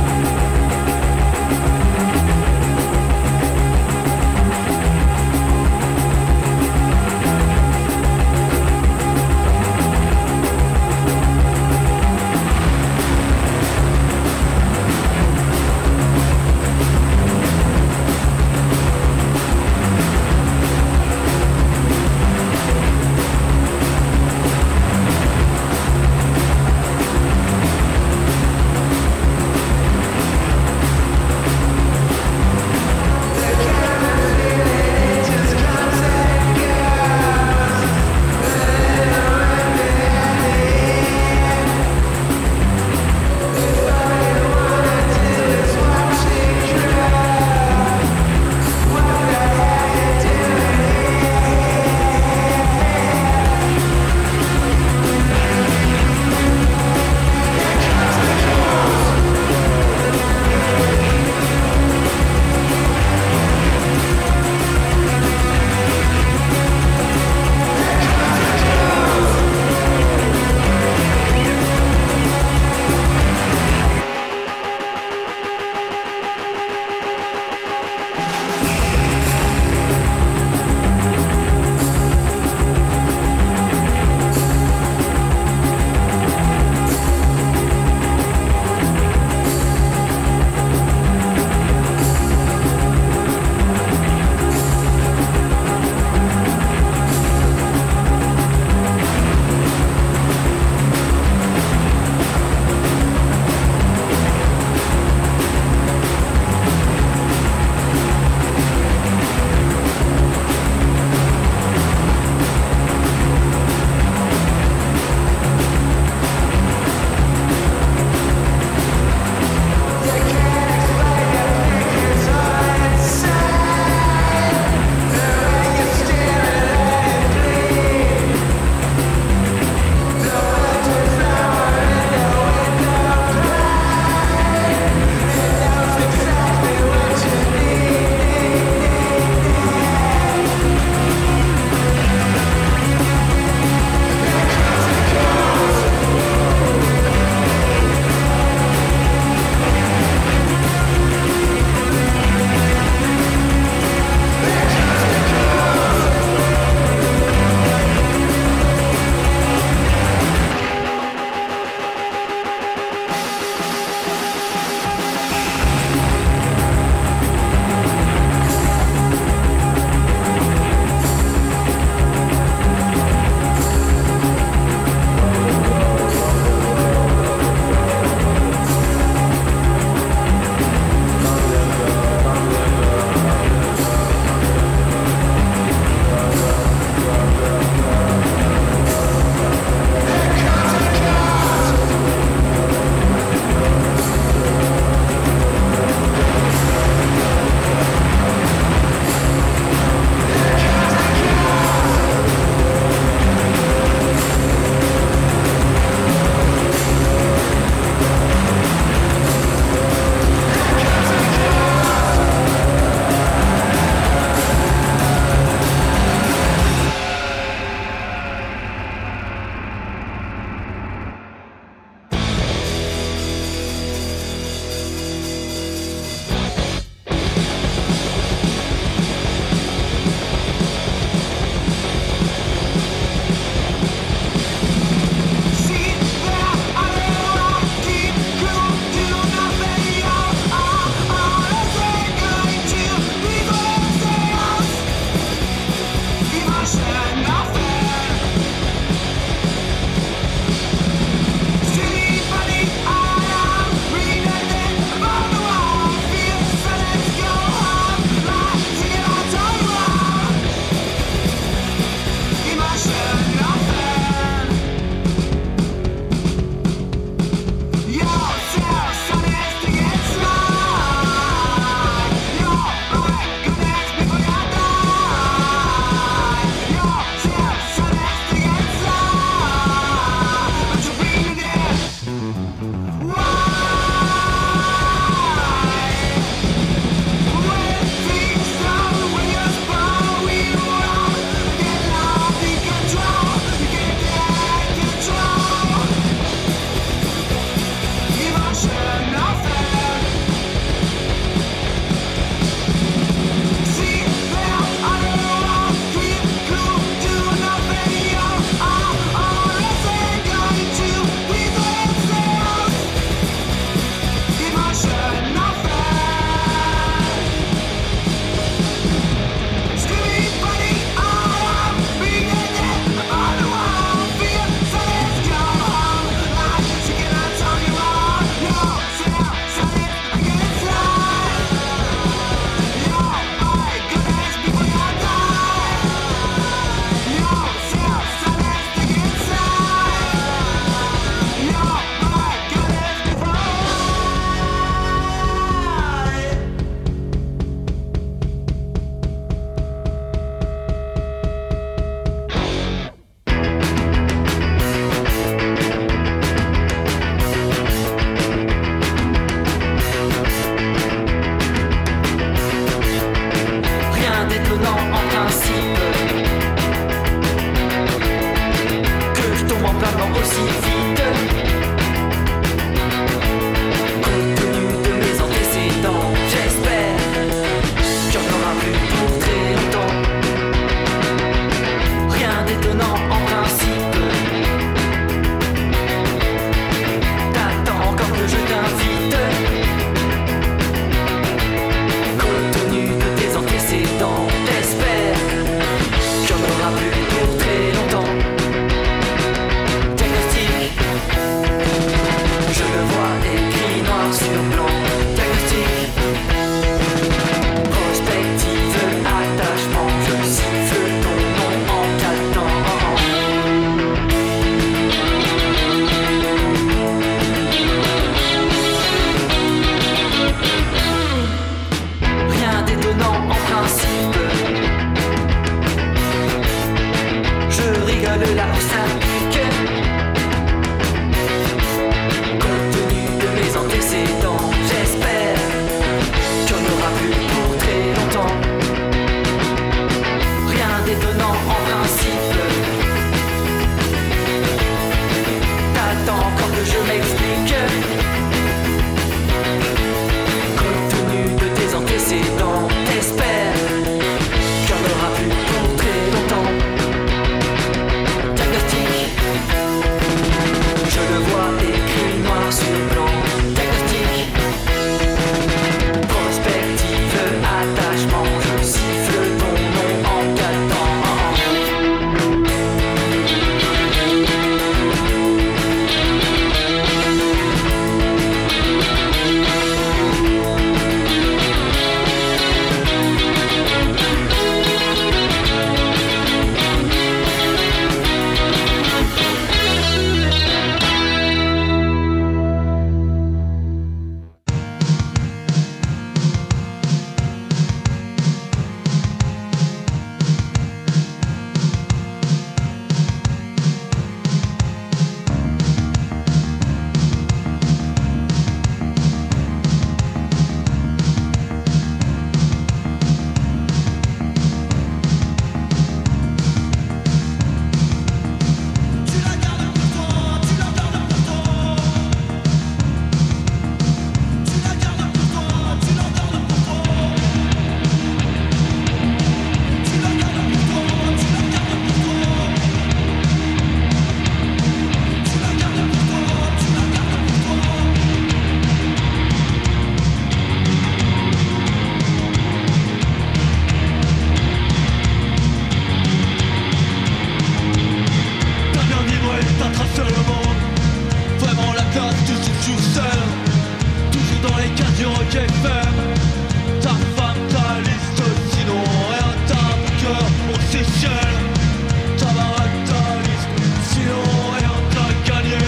tout seul, toujours dans les cas du rock F M. Ta femme, ta liste, sinon rien, t'as mon cœur au Seychelles. Ta baraque, ta liste, sinon rien, t'as gagné.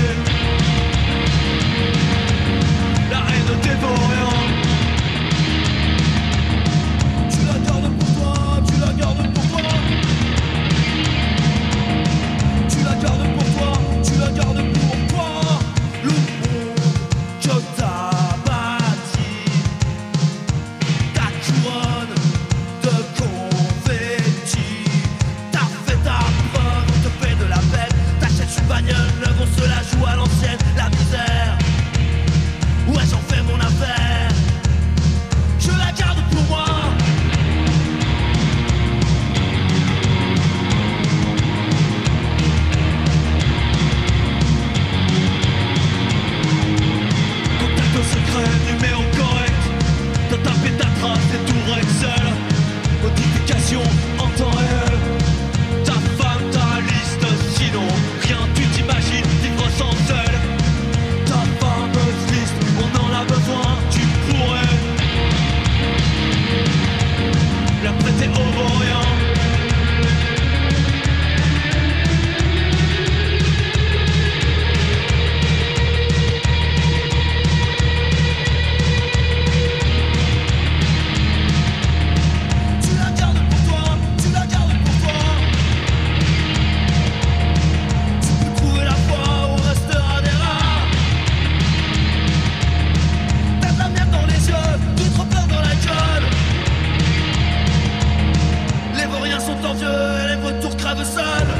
La haine dévore rien. Tu la gardes pour toi, tu la gardes pour toi. Tu la gardes pour toi, tu la gardes pour toi. Le monde que t'as bâti, ta couronne de confetti. T'as fait ta preuve, on te fait de la peine. T'achètes une bagnole neuve, on se la joue à l'ancienne. La misère, ouais j'en fais mon affaire. Je la garde pour moi. Contact secret, numéro correct. T'as tapé ta trace et tout Excel. Notification en temps réel. Ta femme, ta liste, sinon rien tu t'imagines vivre sans elle. Ta fameuse liste, on en a besoin, tu pourrais la prêter au vaurien. Tu la gardes pour toi, tu la gardes pour toi. Tu peux trouver la foi ou restera des rats. T'as de la merde dans les yeux, du trop plein dans la gueule. Les vauriens sont envieux et les vautours crèvent seuls.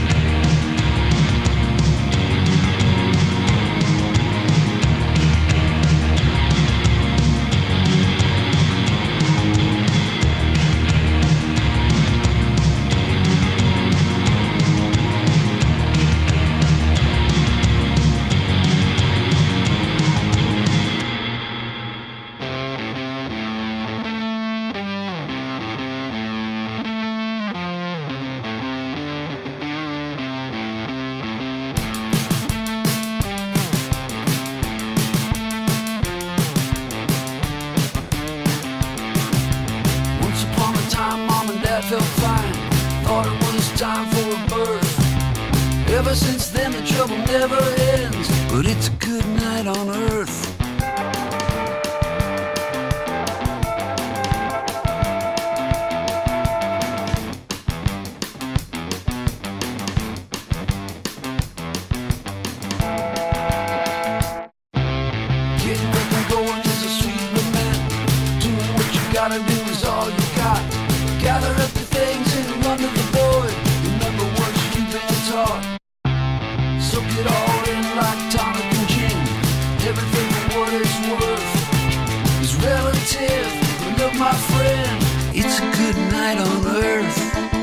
Once upon a time, mom and dad felt fine. Thought it was time for a birth. Ever since then, the trouble never ends. But it's a good night on earth. Getting up and going is a sweet lament. Doing what you gotta do is all you got. Gather up the things and run to the void. Remember what you've been taught. Soak it all in like tonic and gin. Everything for what it's worth is relative. But look, my friend, it's a good night on earth.